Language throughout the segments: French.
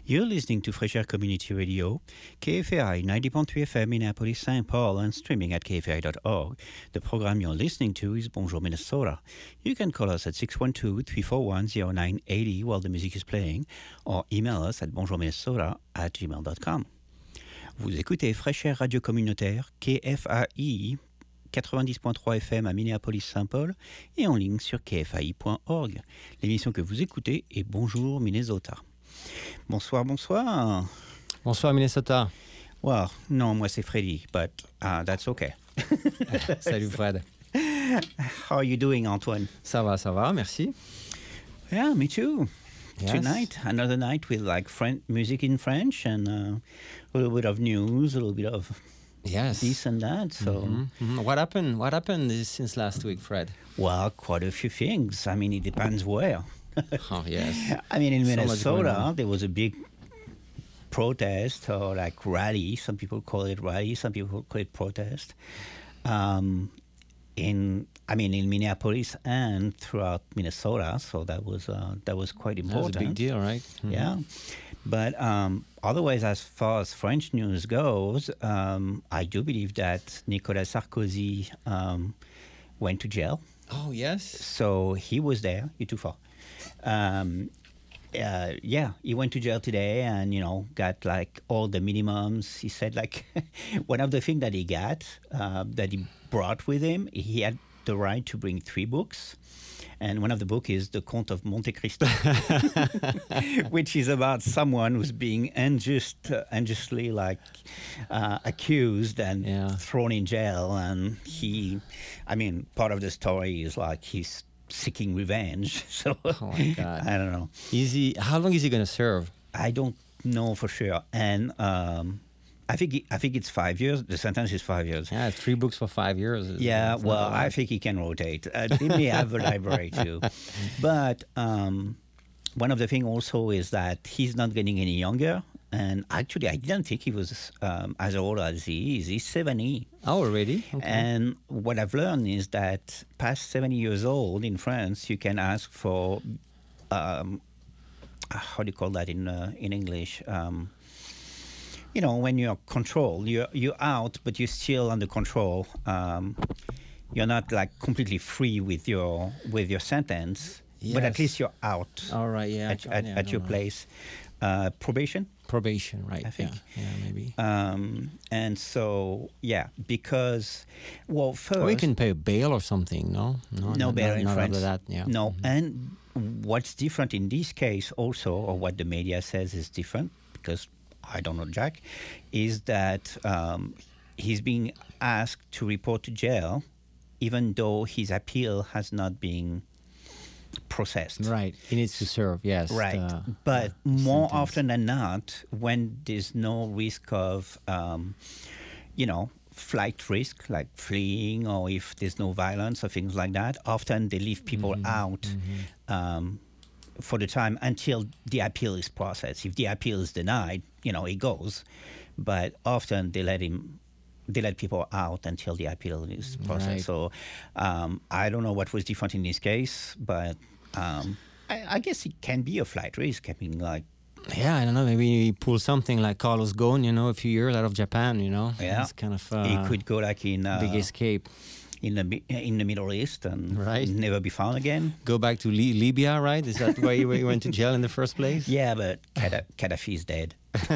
You're listening to Fresh Air Community Radio, KFAI 90.3 FM Minneapolis, St. Paul, and streaming at kfai.org. The program you're listening to is Bonjour Minnesota. You can call us at 612-341-0980 while the music is playing, or email us at bonjourminnesota@gmail.com. Vous écoutez Fresh Air Radio Communautaire, KFAI 90.3 FM à Minneapolis-Saint Paul et en ligne sur kfai.org. L'émission que vous écoutez est Bonjour Minnesota. Bonsoir, bonsoir. Bonsoir Minnesota. Well, non, moi c'est Freddy, but that's okay. Salut Fred. How are you doing, Antoine? Ça va, merci. Yeah, me too. Yes. Tonight, another night with like music in French and a little bit of news, a little bit of this and that. So, What happened since last week, Fred? Well, quite a few things. I mean, it depends where. Oh yes. I mean, in So Minnesota, there was a big protest or like rally. Some people call it rally. Some people call it protest. In Minneapolis and throughout Minnesota. So that was quite important. That was a big deal, right? Mm-hmm. Yeah. But otherwise, as far as French news goes, I do believe that Nicolas Sarkozy went to jail. Oh, yes. So he was there. You're too far. He went to jail today and, got like all the minimums. He said like one of the things that he got, that he brought with him, he had the right to bring 3 books. And one of the books is The Count of Monte Cristo, which is about someone who's being unjustly accused and thrown in jail. And part of the story is like he's seeking revenge. So oh my God. I don't know. How long is he going to serve? I don't know for sure. And I think it's 5 years. The sentence is 5 years. Yeah, 3 books for 5 years. I think he can rotate. He may have a library too. But one of the things also is that he's not getting any younger. And actually, I didn't think he was as old as he is. He's 70. Oh, already? Okay. And what I've learned is that past 70 years old in France, you can ask for, how do you call that in English? When you're controlled, you're out, but you're still under control. You're not like completely free with your sentence, but at least you're out. All right, yeah. At your place. Probation, right? I think. Yeah, maybe. And so, because, first, or you can pay bail or something. No bail in France. That, yeah. No, Mm-hmm. and what's different in this case also, or what the media says is different, because I don't know Jack, is that he's being asked to report to jail, even though his appeal has not been processed. Right. He needs to serve, yes. Right. But more often than not, when there's no risk of, flight risk, like fleeing, or if there's no violence or things like that, often they leave people out for the time until the appeal is processed. If the appeal is denied, it goes. But often they let people out until the appeal is processed. Right. So I don't know what was different in this case, but I guess it can be a flight risk. I mean, like... Yeah, I don't know. Maybe he pulled something like Carlos Ghosn, a few years out of Japan, Yeah. It's kind of... he could go like in... big escape. In the Middle East and right. never be found again. Go back to Libya, right? Is that where you went to jail in the first place? Yeah, but Gaddafi is dead.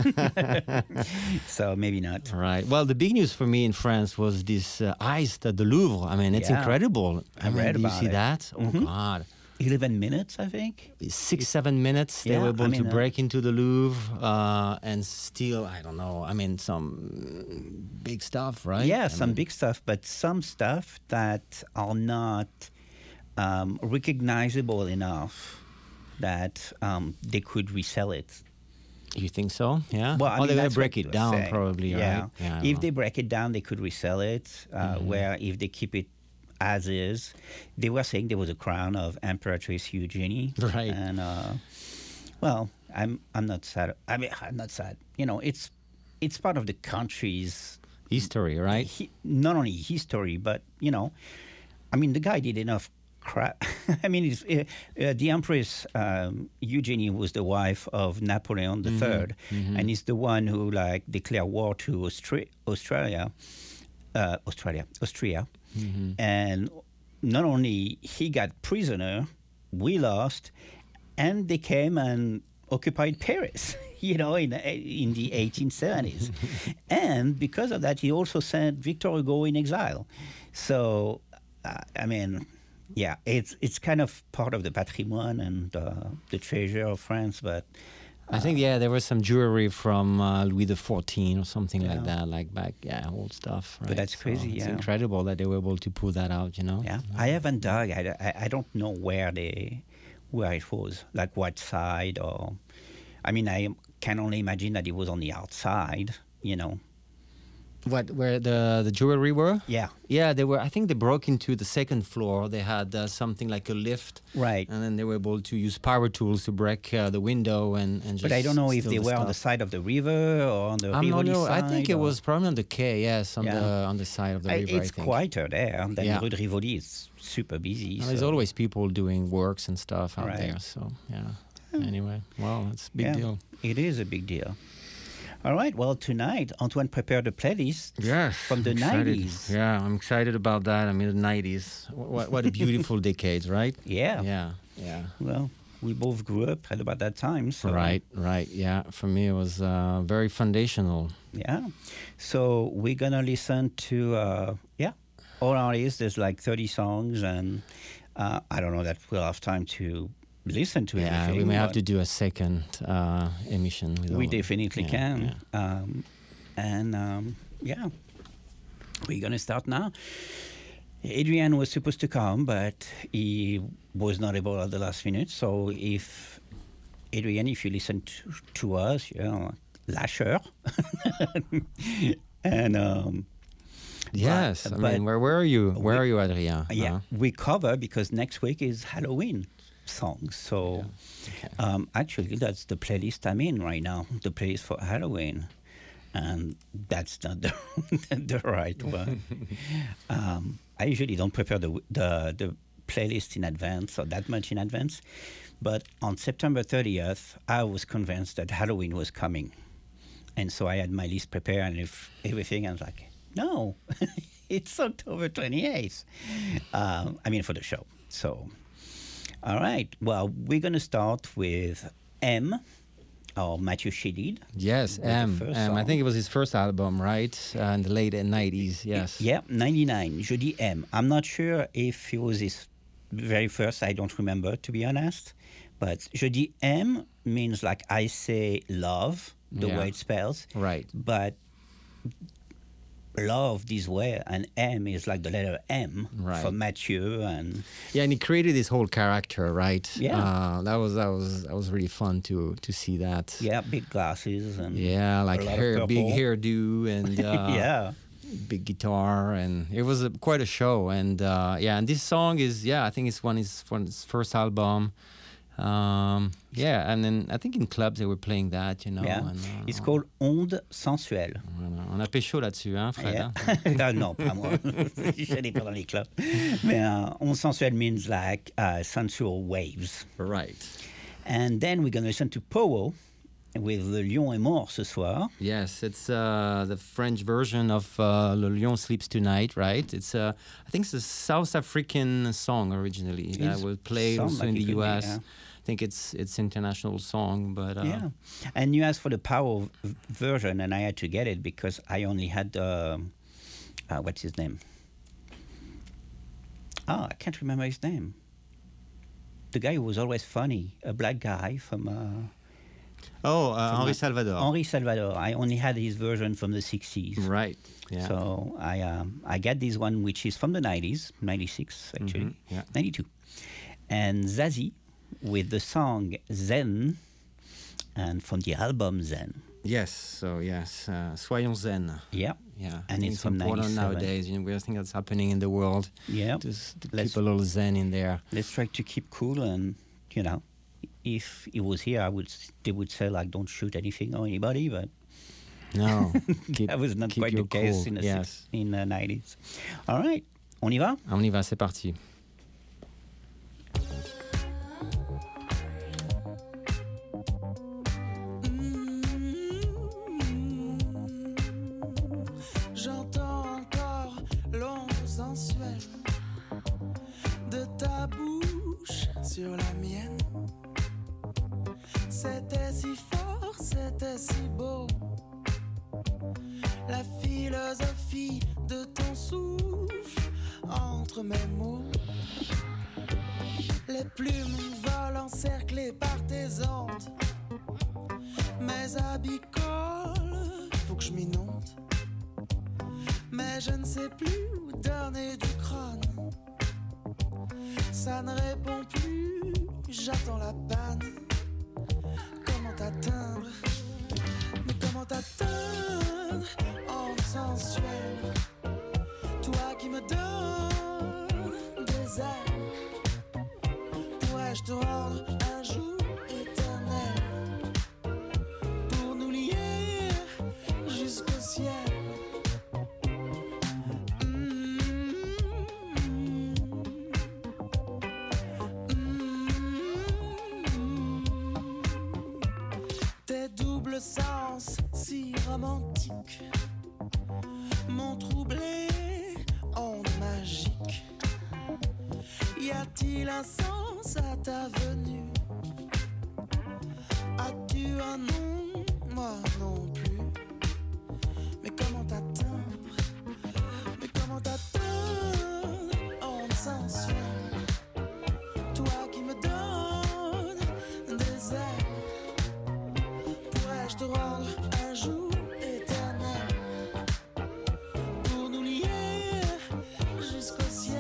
So maybe not. Right. Well, the big news for me in France was this heist at the Louvre. I mean, it's incredible. I read about it. Did you see that? Oh, God. 11 minutes, I think. 6-7 minutes. They were able to break into the Louvre and steal, I don't know, some big stuff, right? Yeah, some big stuff, but some stuff that are not recognizable enough that they could resell it. You think so? Yeah? Well, they're going to break it down, probably, right? Yeah. If they break it down, they could resell it, where if they keep it as is, they were saying there was a crown of Empress Eugenie. Right. And, I'm not sad. I mean, I'm not sad. It's part of the country's history, right? Not only history, but, the guy did enough crap. I mean, the Empress Eugenie was the wife of Napoleon III, and is the one who like declared war to Austria, and not only he got prisoner, we lost, and they came and occupied Paris, in the 1870s. And because of that, he also sent Victor Hugo in exile. So, it's kind of part of the patrimoine and the treasure of France, but... I think, there was some jewelry from Louis XIV or something like that, like back, old stuff. Right? But that's crazy, It's incredible that they were able to pull that out, Yeah, I haven't dug. I don't know where it was, like what side or... I mean, I can only imagine that it was on the outside, Where the jewelry were? Yeah. Yeah, they were. I think they broke into the second floor. They had something like a lift. Right. And then they were able to use power tools to break the window and just... But I don't know if they were on the side of the river or on the Rivoli side. I think it was probably on the quay, yes, on the side of the river, It's quieter there than Rue de Rivoli. It's super busy. Well, there's always people doing works and stuff out there, so, Anyway, well, it's a big deal. It is a big deal. All right. Well, tonight, Antoine prepared a playlist from the 90s. Yeah, I'm excited about that. I mean, the 90s. What a beautiful decades, right? Yeah. Yeah. Well, we both grew up at about that time. So. Right. Yeah. For me, it was very foundational. Yeah. So we're going to listen to, all artists. There's like 30 songs, and I don't know that we'll have time to listen to everything. Yeah, we may have to do a second emission. We definitely can. We're going to start now. Adrian was supposed to come, but he was not able at the last minute. So if Adrian, if you listen to us, Lasher. And... yes, I mean, where are you? Where are you, Adrien? Yeah, we cover because next week is Halloween songs. So actually, that's the playlist I'm in right now, the playlist for Halloween. And that's not the right one. I usually don't prepare the playlist in advance or that much in advance. But on September 30th, I was convinced that Halloween was coming. And so I had my list prepared and everything. I was like, no, it's October 28th. For the show. So, all right. Well, we're going to start with M, or Mathieu Chédid. Yes, M. I think it was his first album, right? In the late 90s, yes. Yeah, 99, Je dis M. I'm not sure if it was his very first. I don't remember, to be honest. But Je dis M means like I say love, the way it spells. Right. But love this way, and M is like the letter M for Mathieu, and and he created this whole character, right? Yeah, that was really fun to see that. Yeah, big glasses and like big hairdo and big guitar, and it was quite a show. And and this song is I think it's from his first album. And then I think in clubs they were playing that, Yeah. And, it's called Onde Sensuelle. Voilà. On a pécho là-dessus, hein, Fred? Yeah. Non, pas moi. Je n'ai pas dans les clubs. Mais Onde Sensuelle means like sensual waves. Right. And then we're going to listen to Powo with Le Lion est mort ce soir. Yes, it's the French version of Le Lion Sleeps Tonight, right? It's I think it's a South African song originally that will play also in the US. I think it's international song, but and you asked for the Powo version, and I had to get it because I only had what's his name? I can't remember his name. The guy who was always funny, a black guy from. Henri Salvador. Henri Salvador. I only had his version from the 60s. Right. Yeah. So I got this one, which is from the 90s, 96 actually, 92, and Zazie with the song Zen, and from the album Zen. Yes. So Soyons Zen. Yeah. Yeah. And it's from important 97. nowadays. We think that's happening in the world. Yeah. To keep a little Zen in there. Let's try to keep cool, and if he was here, they would say like, don't shoot anything or anybody, but no, that was not quite the case cool. in the 90s. All right, on y va? On y va, c'est parti. sur la mienne. C'était si fort, c'était si beau. La philosophie de ton souffle entre mes mots. Les plumes volent encerclées par tes ondes. Mes habits collent, faut que je m'inonde. Mais je ne sais plus où donner du crâne. Ça ne répond plus, j'attends la panne. Comment t'atteindre? Mais comment t'atteindre en sensuel? Toi qui me donnes des ailes, pourrais-je te rendre un jour éternel pour nous lier jusqu'au ciel? Tes doubles sens si romantiques m'ont troublé en magique. Y a-t-il un sens à ta venue? As-tu un nom? Moi non plus. Mais comment t'atteindre? Mais comment t'atteindre en sensuel? Toi qui me donnes des ailes, pourrais-je te rendre un jour éternel pour nous lier jusqu'au ciel?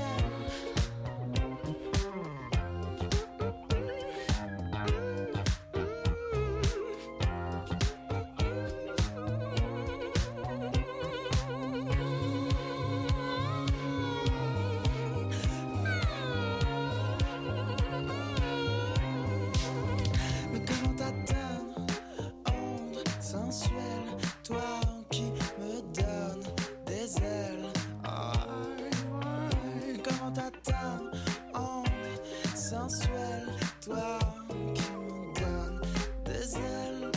Mais comment t'atteindre, onde sensuelle, toi qui me donnes des ailes? Comment t'atteindre, onde sensuelle, toi qui me donnes des ailes?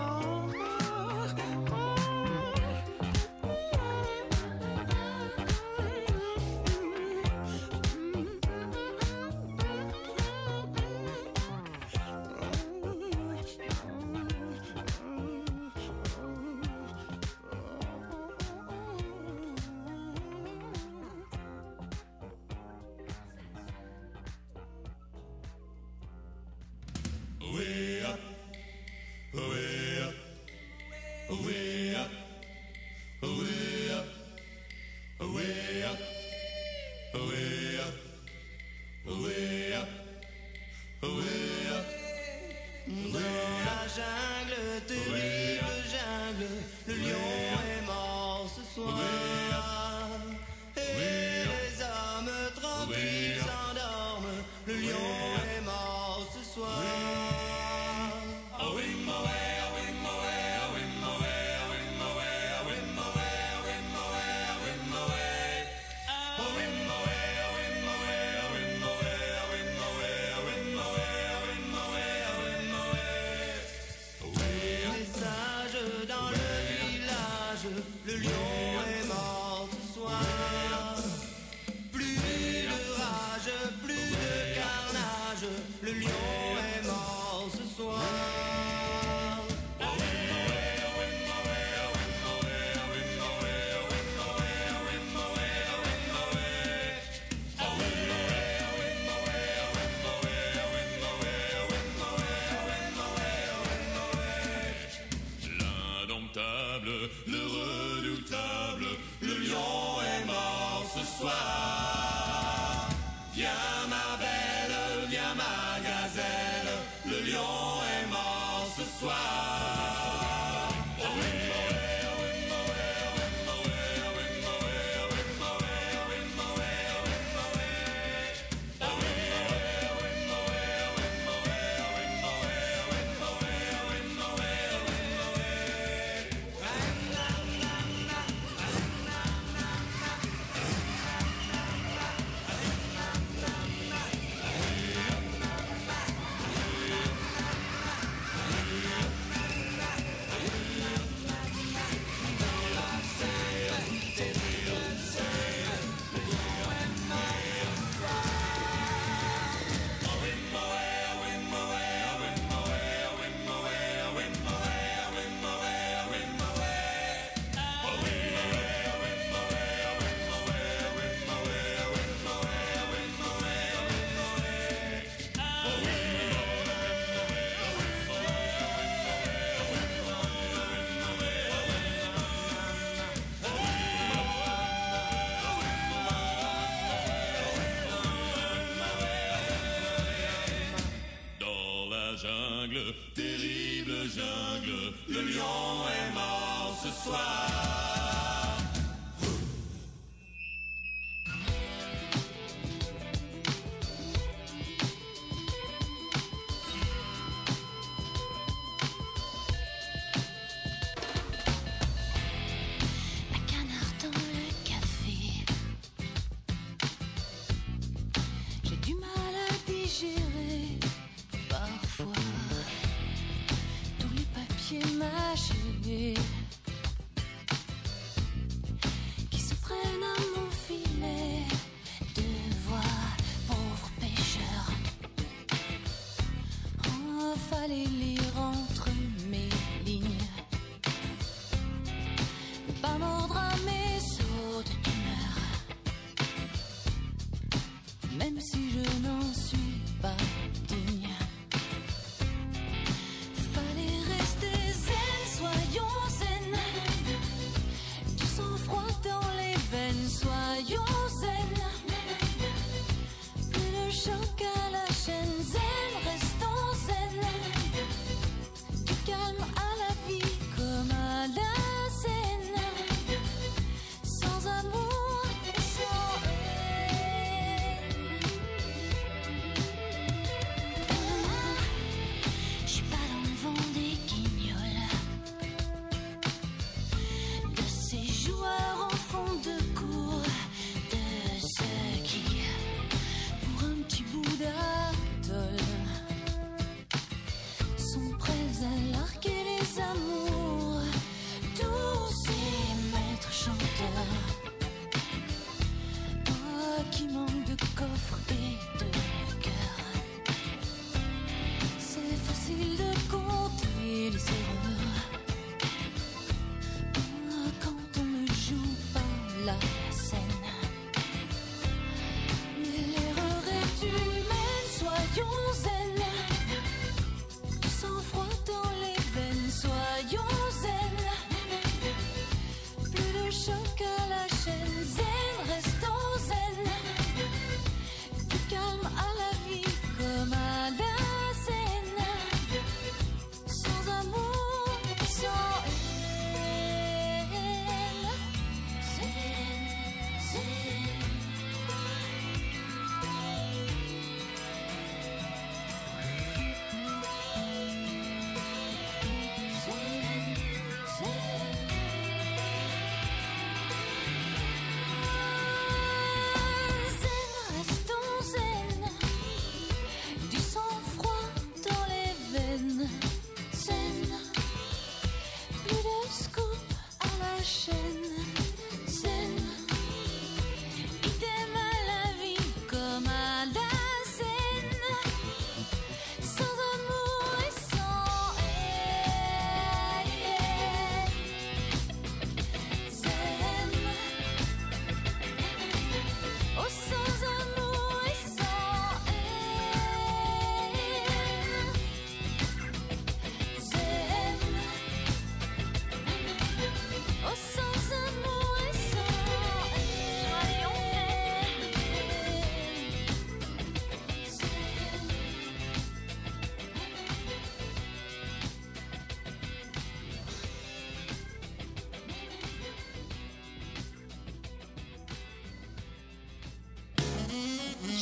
Way up, way up, way up, way up, way up, way up, way up, way up. Dans la jungle, terrible jungle, le lion est mort ce soir. Et les hommes tranquilles s'endorment, le lion est mort ce soir.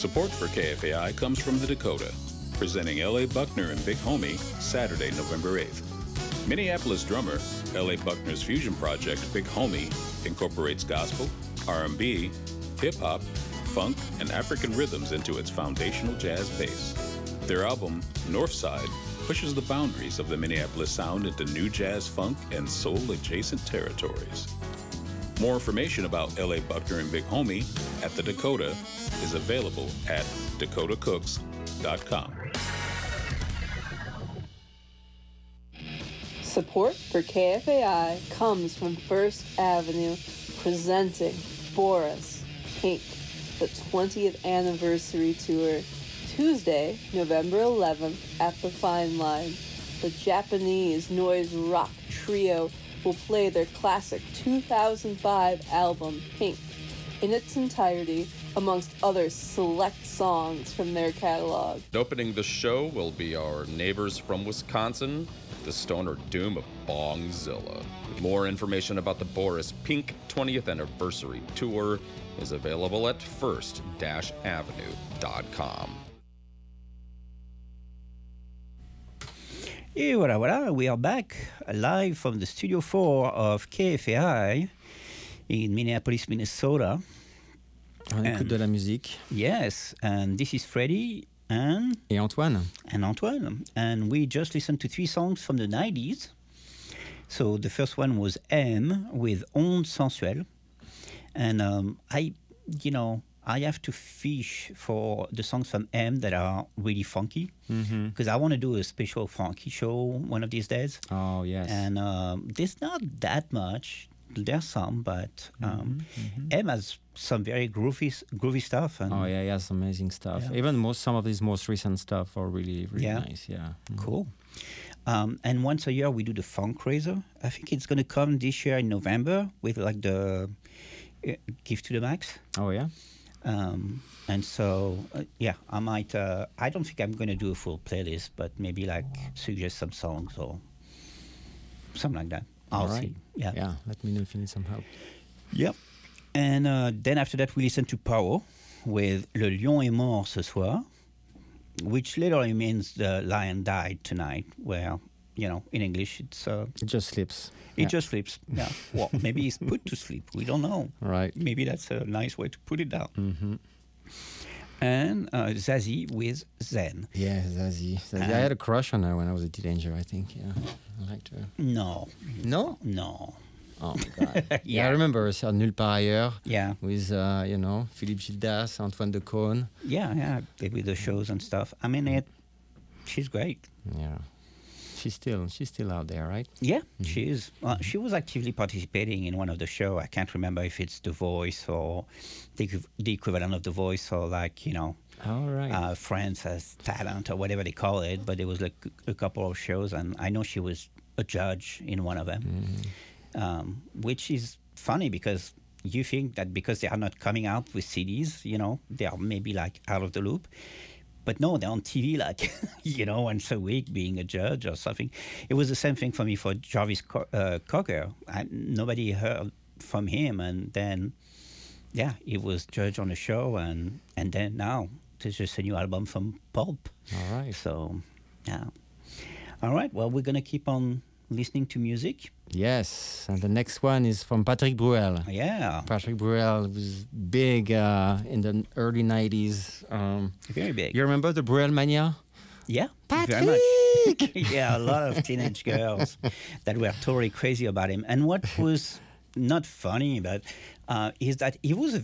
Support for KFAI comes from the Dakota, presenting L.A. Buckner and Big Homie Saturday, November 8th. Minneapolis drummer L.A. Buckner's fusion project, Big Homie, incorporates gospel, R&B, hip-hop, funk, and African rhythms into its foundational jazz bass. Their album, Northside, pushes the boundaries of the Minneapolis sound into new jazz, funk, and soul-adjacent territories. More information about L.A. Buckner and Big Homie at the Dakota is available at dakotacooks.com. Support for KFAI comes from First Avenue, presenting Boris Pink, the 20th anniversary tour, Tuesday, November 11th at the Fine Line. The Japanese noise rock trio will play their classic 2005 album, Pink, in its entirety, amongst other select songs from their catalog. Opening the show will be our neighbors from Wisconsin, the Stoner Doom of Bongzilla. More information about the Boris Pink 20th Anniversary Tour is available at first-avenue.com. Et voilà, we are back live from the Studio 4 of KFAI in Minneapolis, Minnesota. On écoute de la musique. Yes, and this is Freddie and Antoine. And we just listened to 3 songs from the 90s. So the first one was M with Onde Sensuelle. And I have to fish for the songs from M that are really funky, because I want to do a special funky show one of these days. Oh, yes. And there's not that much. There's some, but M has some very groovy stuff. And oh, yeah, he has amazing stuff. Yeah. Even some of his most recent stuff are really, really nice. Yeah. Cool. And once a year we do the Funkraiser. I think it's going to come this year in November with like the Give to the Max. Oh, yeah? And so, I might, I don't think I'm going to do a full playlist, but maybe like suggest some songs or something like that. I'll see. Yeah, let me know if you need some help. Yep. And then after that, we listen to Power with Le Lion est mort ce soir, which literally means the lion died tonight, where, in English, it's... it just sleeps. It just sleeps, yeah. Well, maybe he's put to sleep. We don't know. Right. Maybe that's a nice way to put it down. Mm-hmm. And Zazie with Zen. Yeah, Zazie. I had a crush on her when I was a teenager, I think. Yeah, I liked her. No. No? No. Oh, my God. Yeah, I remember her Nulle part ailleurs. Yeah. With, Philippe Gildas, Antoine Decaune. Yeah, with the shows and stuff. I mean, she's great. Yeah. She's still out there, right? Yeah, she is. She was actively participating in one of the shows. I can't remember if it's The Voice or the equivalent of The Voice or Friends Has Talent or whatever they call it. But there was like a couple of shows, and I know she was a judge in one of them, which is funny because you think that because they are not coming out with CDs, they are maybe like out of the loop. But no, they're on TV like, once a week being a judge or something. It was the same thing for me for Jarvis Cocker. Nobody heard from him. And then, he was judge on the show. And then now there's just a new album from Pulp. All right. So, yeah. All right. Well, we're going to keep on listening to music. Yes, and the next one is from Patrick Bruel. Yeah. Patrick Bruel was big in the early 90s. Very big. You remember the Bruel Mania? Yeah, Patrick! Very much. Yeah, a lot of teenage girls that were totally crazy about him. And what was not funny, but is that he was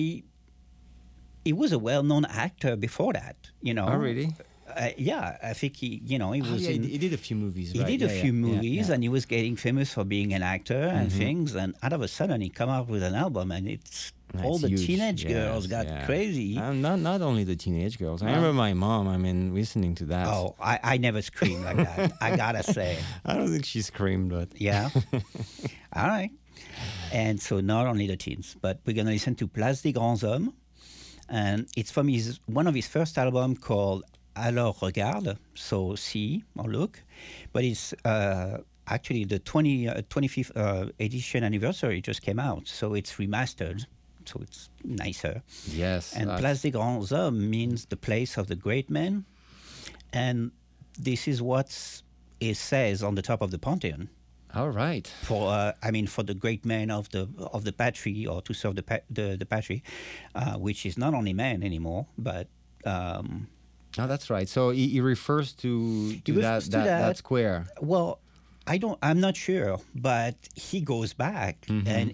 a well-known actor before that, Oh, really? I think he was he did a few movies. He did a few movies, and he was getting famous for being an actor and things. And out of a sudden, he come out with an album, and all the huge. Teenage girls got crazy. Not only the teenage girls. I remember my mom. Listening to that. Oh, I never screamed like that. I gotta say. I don't think she screamed, but yeah. All right. And so not only the teens, but we're gonna listen to Place des Grands Hommes, and it's from one of his first albums called Alors Regarde, so see or look, but it's actually the 25th edition anniversary just came out, so it's remastered so it's nicer. Yes. And Place des Grands Hommes means the place of the great men. And this is what it says on the top of the Pantheon. All right. For the great men of the patrie, or to serve the patrie, which is not only men anymore, but. Oh, that's right. So he refers to that square. Well, I'm not sure, but he goes back, and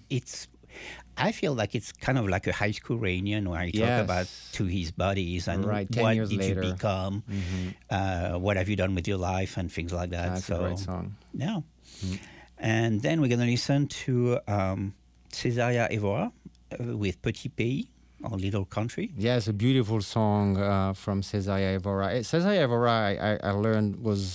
I feel like it's kind of like a high school reunion where he talks about to his buddies and what did later. You become, what have you done with your life, and things like that. That's a great song. Yeah. And then we're going to listen to Césaria Évora with Petit Pays, or Little Country. Yeah, it's a beautiful song from Césaria Évora. Césaria Évora, I learned, was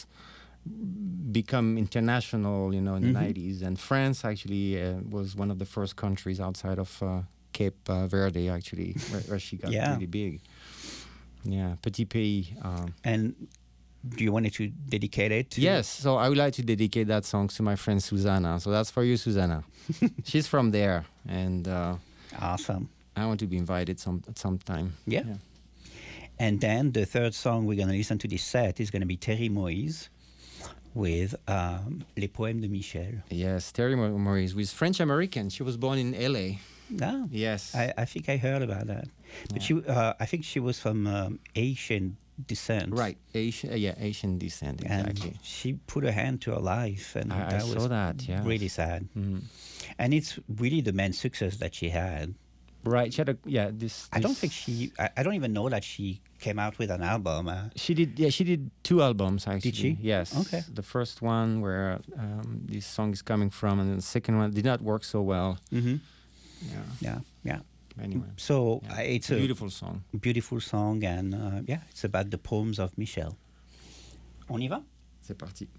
become international, in the 90s. And France actually was one of the first countries outside of Cape Verde, actually, where she got really big. Yeah, Petit Pays. And do you want to dedicate it to? Yes, so I would like to dedicate that song to my friend Susanna. So that's for you, Susanna. She's from there. And awesome. I want to be invited at some time. Yeah. And then the third song we're going to listen to this set is going to be Terry Moïse with Les Poèmes de Michel. Yes, Terry Moïse, who is French-American. She was born in L.A. No. Yes. I think I heard about that. But I think she was from Asian descent. Right, Asian descent, exactly. And she put her hand to her life, and I saw that, yeah. Really sad. And it's really the main success that she had. Right, she had this. I don't think I don't even know that she came out with an album. She did. Yeah, she did 2 albums actually. Did she? Yes. Okay. The first one where this song is coming from, and then the second one did not work so well. Yeah. Anyway, so it's a beautiful song. Beautiful song, and it's about the poems of Michel. On y va? C'est parti.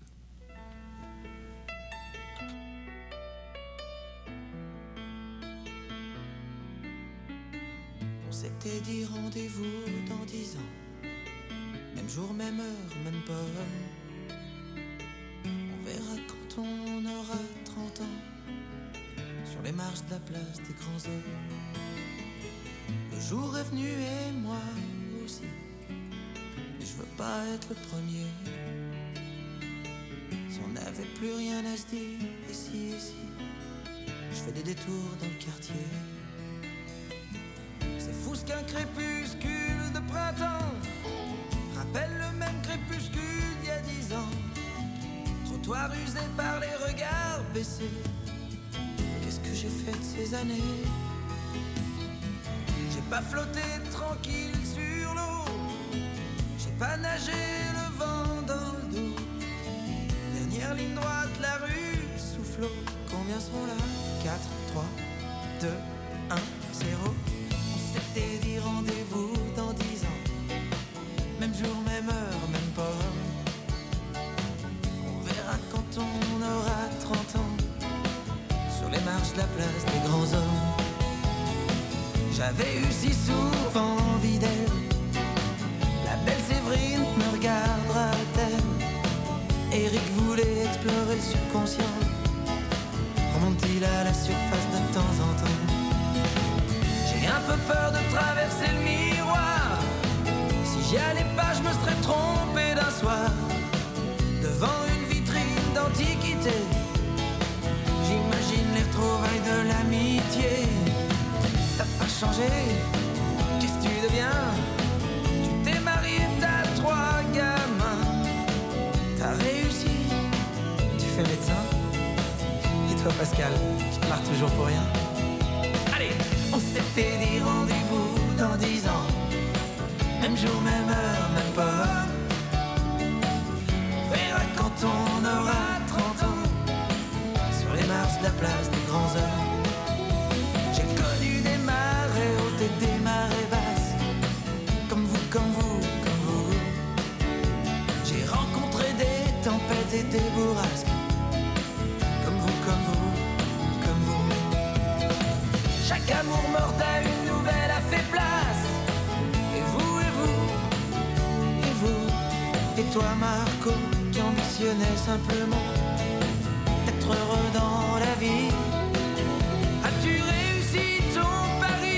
On s'était dit rendez-vous dans 10 ans, même jour, même heure, même pomme. On verra quand on aura 30 ans, sur les marches de la place des grands hommes. Le jour est venu et moi aussi, mais je veux pas être le premier. Si on n'avait plus rien à se dire, ici, je fais des détours dans le quartier. C'est fou ce qu'un crépuscule de printemps rappelle le même crépuscule d'il y a 10 ans. Trottoir usé par les regards baissés. Qu'est-ce que j'ai fait de ces années? J'ai pas flotté tranquille sur l'eau, j'ai pas nagé le vent dans le dos. Dernière ligne droite, la rue soufflot. Combien seront là? 4, 3, 2, 1, 0. C'était dit rendez-vous dans 10 ans, même jour, même heure, même port. On verra quand on aura 30 ans, sur les marches de la place des grands hommes. J'avais eu si souvent envie d'elle, la belle Séverine me regardera-t-elle? Eric voulait explorer le subconscient, remonte-t-il à la surface de temps en temps? J'ai un peu peur de traverser le miroir, si j'y allais pas je me serais trompé d'un soir. Devant une vitrine d'antiquité, j'imagine les retrouvailles de l'amitié. T'as pas changé, qu'est-ce que tu deviens? Tu t'es marié, t'as 3 gamins. T'as réussi, tu fais médecin. Et toi Pascal, tu te marres toujours pour rien? Allez, on s'était dit rendez-vous dans 10 ans, même jour, même heure, même pas. On verra quand on aura 30 ans, sur les marches de la place des grands hommes. J'ai connu des marées hautes et des marées basses, comme vous, comme vous, comme vous. J'ai rencontré des tempêtes et des bourrasques, comme vous, comme vous, comme vous. Chaque amour mort à une nouvelle a fait place. Et vous, et vous, et vous. Et toi Marco, qui ambitionnais simplement d'être heureux dans la vie. As-tu réussi ton pari?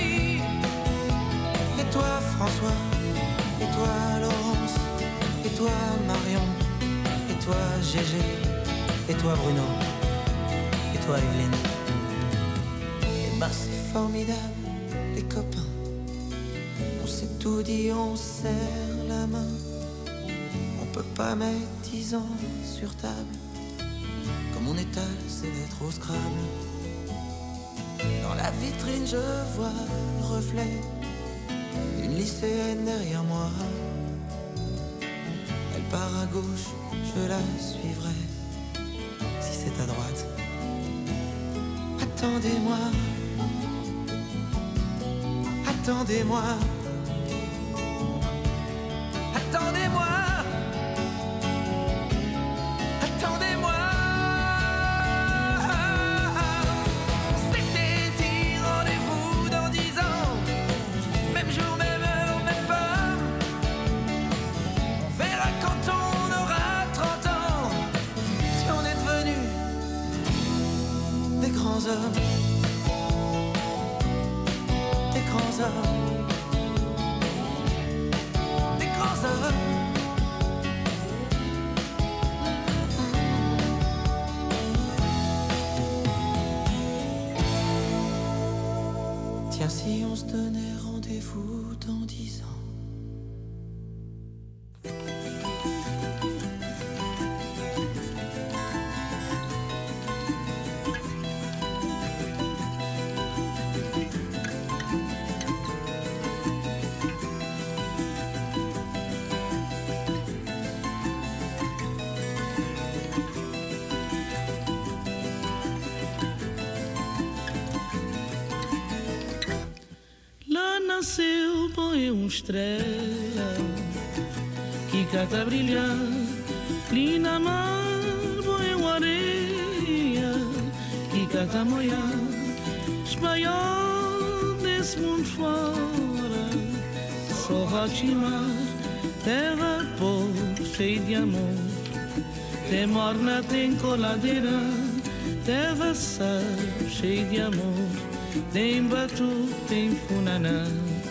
François, et toi Laurence, et toi Marion, et toi Gégé, et toi Bruno, et toi Evelyne. Et ben c'est formidable, les copains. On s'est tout dit, on serre la main. On peut pas mettre 10 ans sur table. Comme on étale ses lettres au Scrabble. Dans la vitrine je vois le reflet d'une lycéenne derrière moi. Elle part à gauche, je la suivrai. Si c'est à droite, attendez-moi. Attendez-moi. Attendez-moi. Attendez-moi. C'était dit, rendez-vous dans 10 ans. Même jour, même heure, même pomme. On verra quand on aura 30 ans. Si on est devenus des grands hommes. Des grands hommes. Des grands hommes. Tiens, si on se donnait rendez-vous dans 10 ans. Lá nasceu, põe uma estrela que cata brilhar. Ali na mar, põe uma areia que cata moiar. Espanhol desse mundo fora, só rotimar. Terra pobre, cheia de amor. Tem morna, tem coladeira. Terra sal, cheia de amor. Tem batu, tem funaná.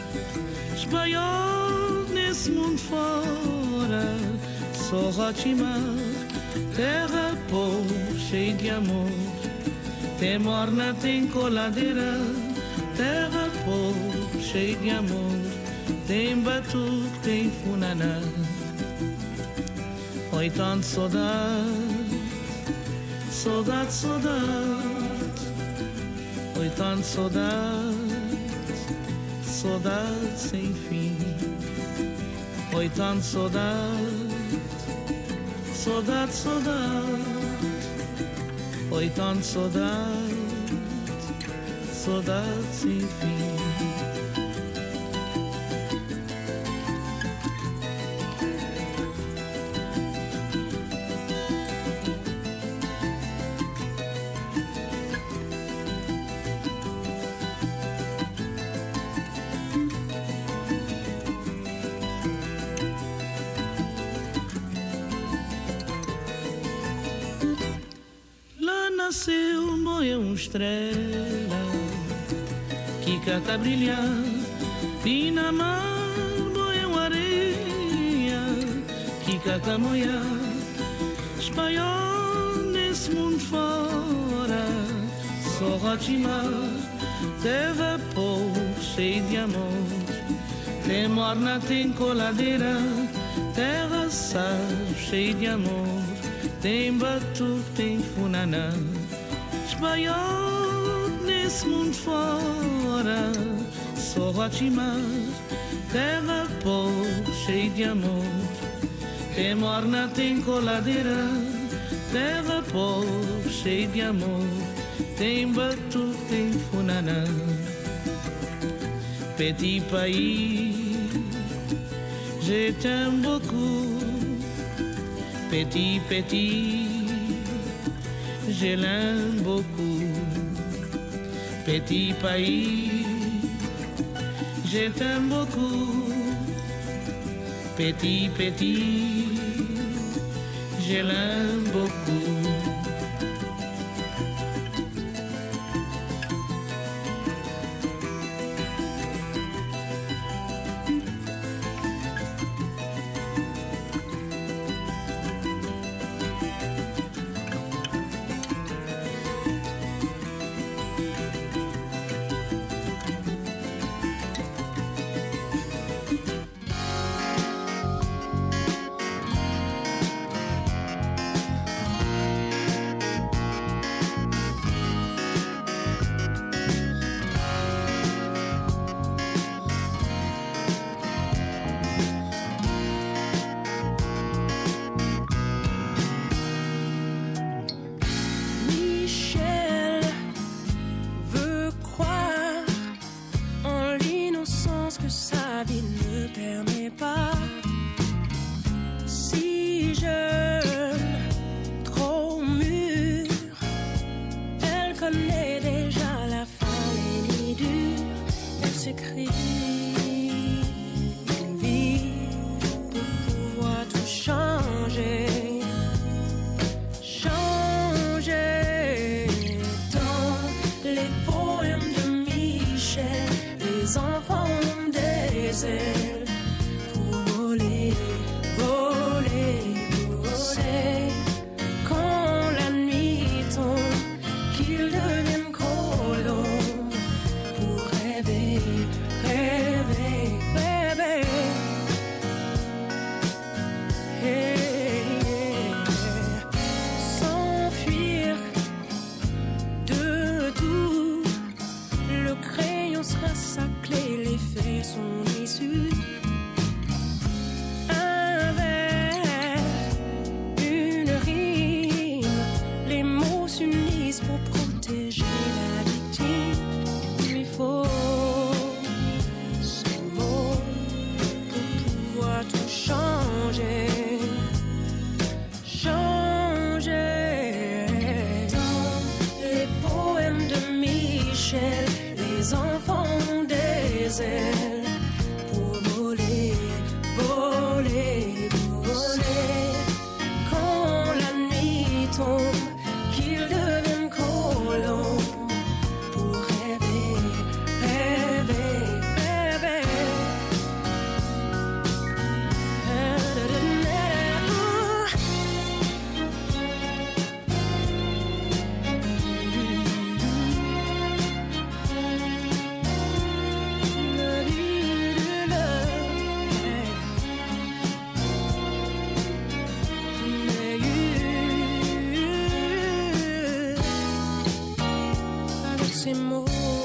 Espanhol nesse mundo fora, só rotimar. Terra pobre, cheia de amor. Tem morna, tem coladeira. Terra pobre, cheia de amor. Tem batu, tem funaná. Oi, tanto saudade, saudade, saudade. Oi, tanto saudade, saudade sem fim. Oi, tanto saudade, saudade, saudade. Oi, tanto saudade, saudade sem fim. Nasceu uma estrela que cata brilhar. E na mar uma areia que cata moiar. Espanhol nesse mundo fora, só rotimar. Terra pobre, cheia de amor. Tem morna, tem coladeira. Terra sal, cheia de amor. Tem batu, tem funaná. Espanhol nesse mundo fora, só rotimar. Terra pobre, cheia de amor. Tem morna, tem coladeira. Terra pobre, cheia de amor. Tem batu, tem funaná. Petit pays, je t'aime beaucoup. Petit, petit, je l'aime beaucoup. Petit pays, je t'aime beaucoup. Petit, petit, je l'aime beaucoup. l'innocence que sa vie ne permet pas. Si jeune, trop mûre, elle connaît déjà la fin, les nuits dures. Elle s'écrit une vie pour pouvoir tout changer. Les enfants ont des ailes pour voler, voler, voler. Quand la nuit tombe, qu'ils deviennent colombes pour rêver, rêver, rêver. Hey, s'enfuir de tout, le crayon sera sa clé, les faits sont déçus. Un vers, une rime, les mots s'unissent pour protéger la victime. Il faut ce mot pour pouvoir tout changer. Changer. Dans les poèmes de Michel, les enfants ont des ailes pour voler, voler, voler. Quand la nuit tombe, qu'ils deviennent colombes pour rêver, rêver, rêver. Ces mots,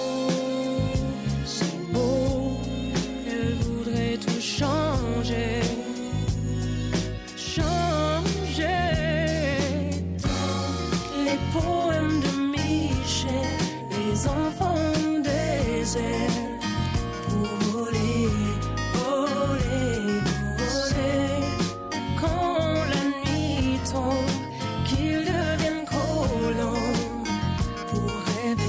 elle voudrait tout changer, changer. Dans les poèmes de Michel, les enfants ont des ailes pour voler, voler, voler. Quand la nuit tombe, qu'ils deviennent colombes pour rêver.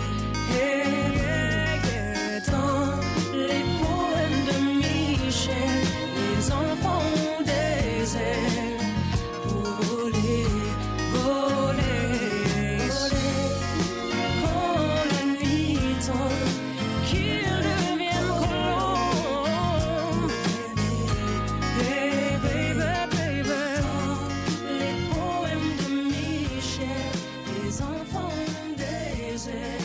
Dans les poèmes de Michel, les enfants ont des ailes pour voler, voler, voler. Quand la nuit tombe, qu'ils deviennent colombes. Baby, baby, baby. Les poèmes de Michel, les enfants ont des ailes.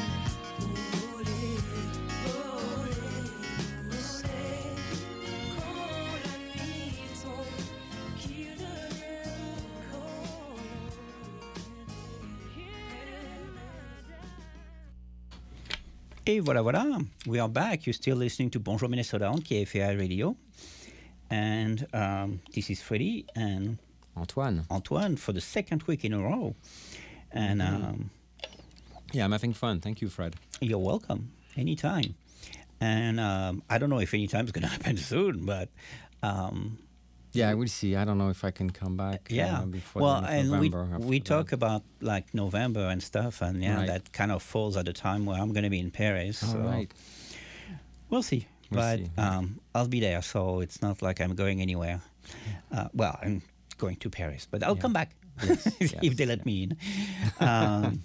Et voilà, we are back. You're still listening to Bonjour Minnesota on KFAI Radio. And this is Freddie and Antoine for the second week in a row. And yeah, I'm having fun. Thank you, Fred. You're welcome. Anytime. And I don't know if anytime is going to happen soon, but... yeah, we'll see. I don't know if I can come back before November. And we talk about like November and stuff, and right. That kind of falls at the time where I'm going to be in Paris. All so right. We'll see. I'll be there, so it's not like I'm going anywhere. I'm going to Paris, but I'll come back if they let me in.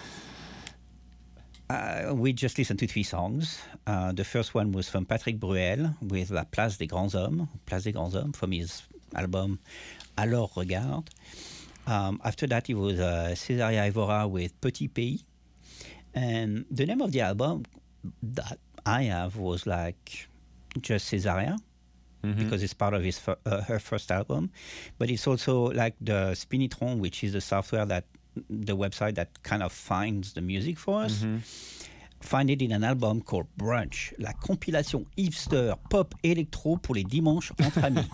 We just listened to 3 songs. The first one was from Patrick Bruel with La Place des Grands Hommes, from his album Alors Regarde. After that, it was Césaria Évora with Petit Pays. And the name of the album that I have was like just Césaria, because it's part of her first album. But it's also like the Spinitron, which is the software the website that kind of finds the music for us. Find it in an album called Brunch, la compilation hipster pop électro pour les dimanches entre amis.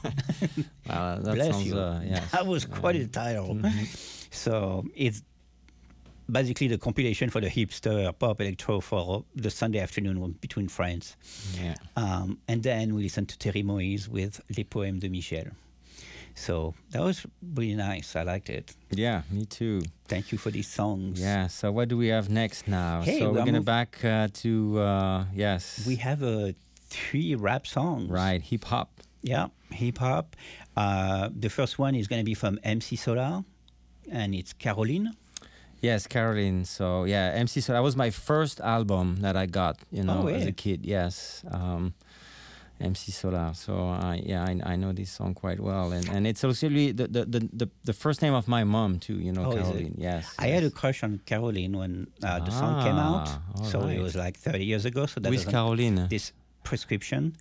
That Bless sounds, you. Yes. That was quite a title. So it's basically the compilation for the hipster pop electro for the Sunday afternoon between friends. Yeah. And then we listened to Thierry Moïse with Les Poèmes de Michel. So that was really nice. I liked it. Yeah, me too. Thank you for these songs. Yeah, so what do we have next now? Hey, so we're going to back to, yes. We have 3 rap songs. Right, hip-hop. Yeah, hip-hop. The first one is going to be from MC Solar, and it's Caroline. Yes, Caroline. So, yeah, MC Solar. That was my first album that I got, as a kid. Yes. MC Solar. So I know this song quite well, and it's also really the first name of my mom too. Caroline. Yes. I had a crush on Caroline when the song came out. So it was like 30 years ago. So that with Caroline. This prescription.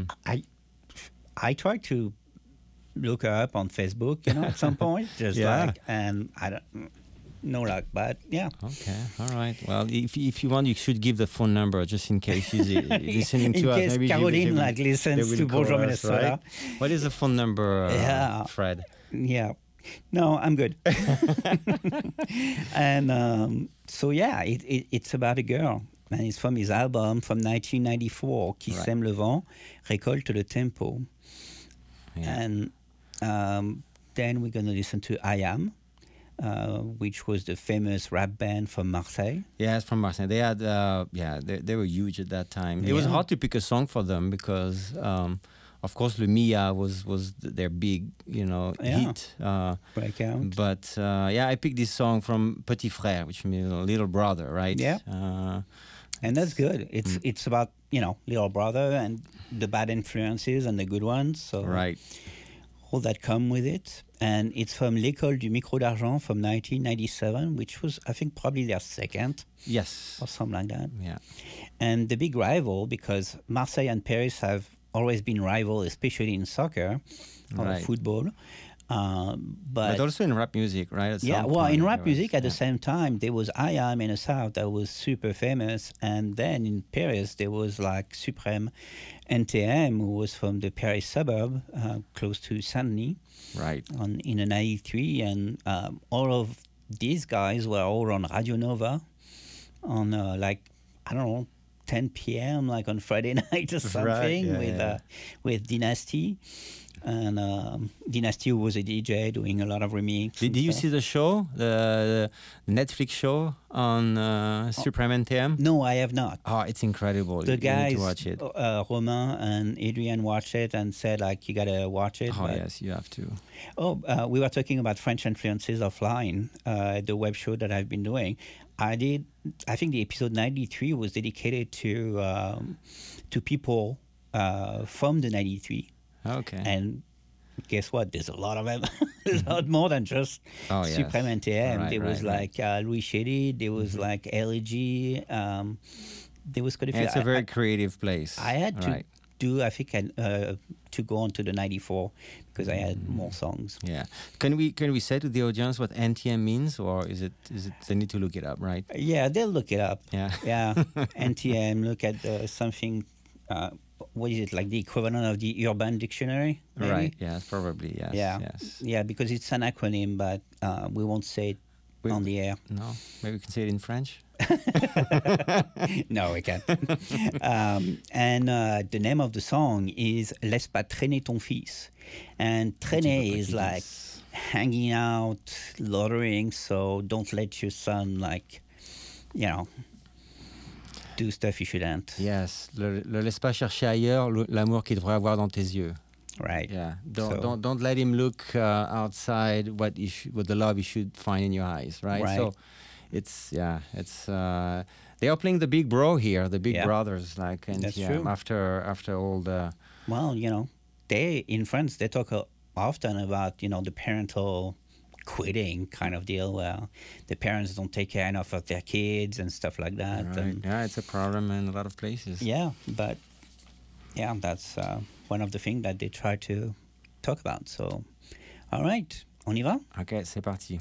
I tried to look her up on Facebook, at some point, and I don't. No luck, but yeah. Okay, all right. Well, if you want, you should give the phone number just in case she's listening to us. In case Caroline listens to Bonjour Minnesota. Right? What is the phone number, Fred? Yeah. No, I'm good. And it's about a girl. And it's from his album from 1994, Qui sème le vent, récolte le tempo. Yeah. And then we're going to listen to I Am. Which was the famous rap band from Marseille. Yes, from Marseille. They had, they were huge at that time. It was hard to pick a song for them because, of course, Le Mia was their big, hit. Breakout. But, I picked this song from Petit Frère, which means little brother, right? Yeah. And that's good. It's about, little brother and the bad influences and the good ones. So right. All that come with it. And it's from L'École du Micro d'Argent from 1997, which was, I think, probably their second. Yes. Or something like that. Yeah. And the big rival, because Marseille and Paris have always been rival, especially in soccer or football. But also in rap music, right? In rap music at the same time, there was I Am in the South that was super famous. And then in Paris, there was like Suprême NTM, who was from the Paris suburb, close to Saint-Denis. Right. In the 93. And all of these guys were all on Radio Nova on 10 p.m. like on Friday night or something with Dynasty. And Dynasty was a DJ doing a lot of remix. Did you see the show, the Netflix show on Suprême NTM? No, I have not. Oh, it's incredible. The guys, need to watch it. Romain and Adrian watched it and said, you got to watch it. Oh, yes, you have to. We were talking about French influences offline, the web show that I've been doing. I think the episode 93 was dedicated to people from the 93. Okay. And guess what? There's a lot of them. There's a lot more than just Suprême NTM. There was Louis Chédid. There was like LG. There was quite a few. It's a very creative place. I had to do, I think, to go on to the 94 because I had more songs. Yeah. Can we say to the audience what NTM means, or is it they need to look it up, right? Yeah, they'll look it up. Yeah. Yeah. NTM. Look at something. What is it, like the equivalent of the Urban Dictionary? Maybe? Right, yes, probably, yes. Yeah, yes. Yeah, because it's an acronym, but we won't say it on the air. No, maybe we can say it in French? No, we can't. And the name of the song is Laisse pas traîner ton fils. And traîner is like hanging out, loitering, so don't let your son, do stuff you shouldn't. Yes, le laisse pas chercher ailleurs l'amour qu'il devrait avoir dans tes yeux. Right. Yeah. Don't let him look outside what the love you should find in your eyes. Right. So it's they are playing the big bro here, the big brothers, like NTM. After all the. Well, they in France they talk often about the parental quitting kind of deal where the parents don't take care enough of their kids and stuff like that. Right. And it's a problem in a lot of places. Yeah, but that's one of the things that they try to talk about. So, all right, on y va? Ok, c'est parti.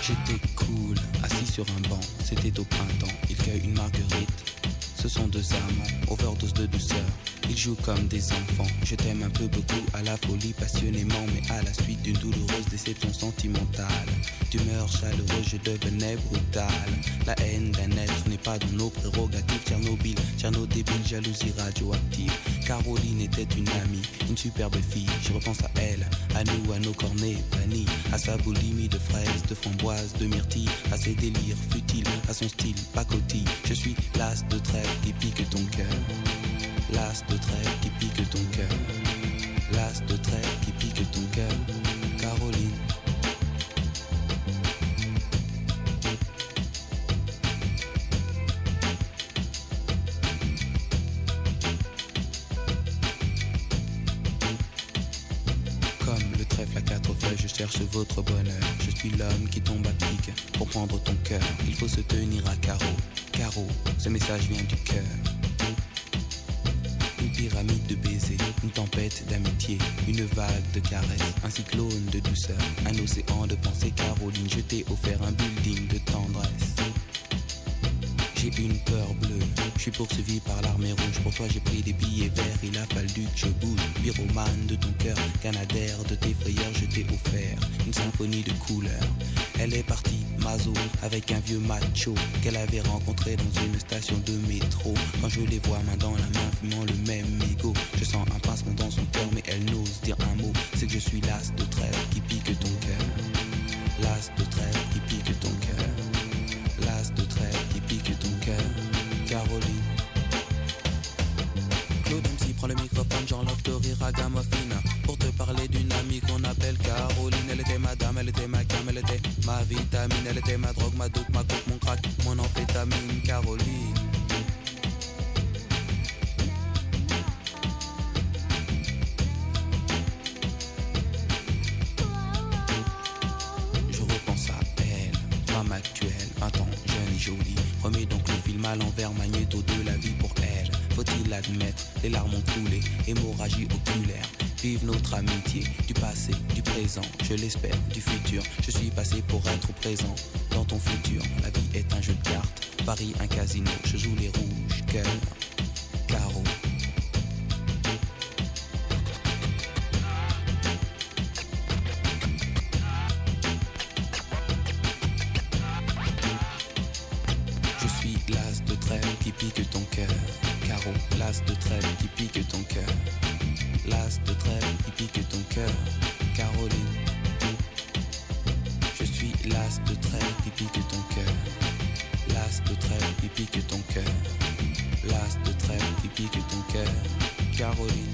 J'étais cool, assis sur un banc, c'était au printemps. Il cueille une marguerite, ce sont deux amants, overdose de douceur. Ils jouent comme des enfants, je t'aime un peu beaucoup, à la folie passionnément, mais à la suite d'une douloureuse déception sentimentale. D'humeur chaleureuse, je devenais brutal. La haine d'un être n'est pas dans nos prérogatives. Tchernobyl, Tcherno débile, jalousie radioactive. Caroline était une amie, une superbe fille. Je repense à elle, à nous, à nos cornets vanille, à sa boulimie de fraises, de framboises, de myrtilles, à ses délires futiles, à son style pacotille. Je suis l'as de trêve qui pique ton cœur. L'as de trêve qui pique ton cœur. L'as de trêve qui pique ton cœur. Caroline. Comme le trèfle à quatre feuilles, je cherche votre bonheur. Je suis l'homme qui tombe à pic pour prendre ton cœur. Il faut se tenir à carreau. Carreau, ce message vient du cœur. Une pyramide de baisers, une tempête d'amitié, une vague de caresses, un cyclone de douceur, un océan de pensée. Caroline, je t'ai offert un building de tendresse. J'ai une peur bleue, je suis poursuivi par l'armée rouge. Pour toi j'ai pris des billets verts, il a fallu que je bouge. Pyromane de ton cœur, canadaire de tes frayeurs, je t'ai offert une symphonie de couleurs. Elle est partie, Mazo, avec un vieux macho qu'elle avait rencontré dans une station de métro. Quand je les vois main dans la main, fumant le même mégot, je sens un pincement dans son cœur, mais elle n'ose dire un mot. C'est que je suis l'as de trêve qui pique ton cœur. L'as de trêve qui pique ton cœur. L'as de trêve qui pique ton cœur. Caroline. Claude MC prend le microphone, j'enlève de rire à Gamophine pour te parler d'une amie qu'on appelle Caroline. Elle était ma dame, elle était ma cam, elle était ma vitamine. Elle était ma drogue, ma dope, ma coke, mon crack, mon amphétamine. Caroline. Je repense à elle, femme actuelle, 20 ans, jeune et jolie. Remets donc le film à l'envers, magnéto de la vie pour elle. Faut-il l'admettre, les larmes ont coulé, hémorragie oculaire. Vive notre amitié, du passé, du présent, je l'espère, du futur. Je suis passé pour être présent dans ton futur. La vie est un jeu de cartes, Paris un casino. Je joue les rouges, cœur, carreau. Je suis l'as de trêve qui pique ton cœur. Carreau, l'as de trêve qui pique ton cœur. L'as de trêve qui pique ton cœur. Caroline. Je suis l'as de trêve qui pique ton cœur. L'as de trêve qui pique ton cœur. L'as de trêve qui pique ton cœur. Caroline.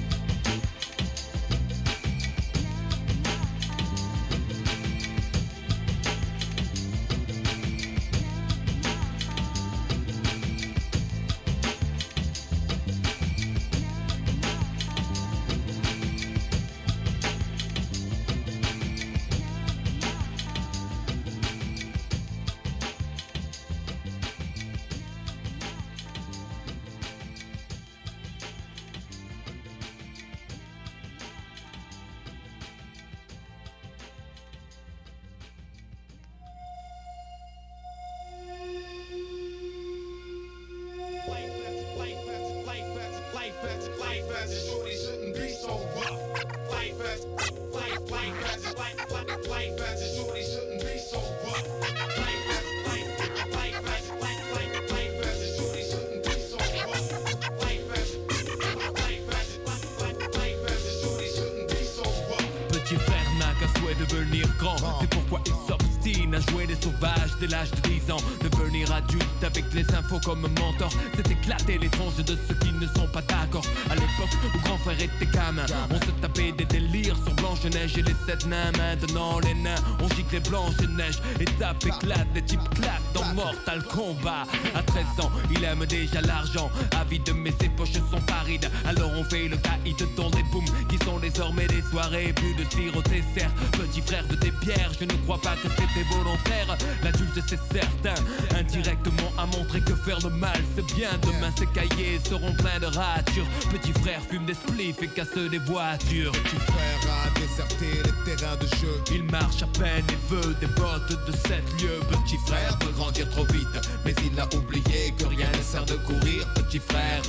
Dès l'âge de 10 ans, devenir adulte avec les infos comme mentor, c'est éclater les tranches de ceux qui ne sont pas d'accord. À l'époque où grand frère était gamin, on se tapait des délires sur Blanche-Neige et les 7 nains. Maintenant les nains, on gicle Blanche-Neige et tape éclate, les types claquent dans Mortal Kombat. À 13 ans, il aime déjà l'argent, avide mais ses poches sont parides. Alors on fait le caïd dans des booms qui sont désormais des soirées, plus de sirop dessert. Petit frère de tes pierres, je ne crois pas que c'était volontaire. L'adulte c'est certain, indirectement a montré que faire le mal c'est bien. Demain ces cahiers seront pleins de ratures. Petit frère fume des spliffs et casse des voitures. Petit frère a déserté les terrains terrain de jeu. Il marche à peine et veut des bottes de 7 lieues. Petit frère veut grandir trop vite, mais il a oublié que rien ne sert de courir. Petit frère.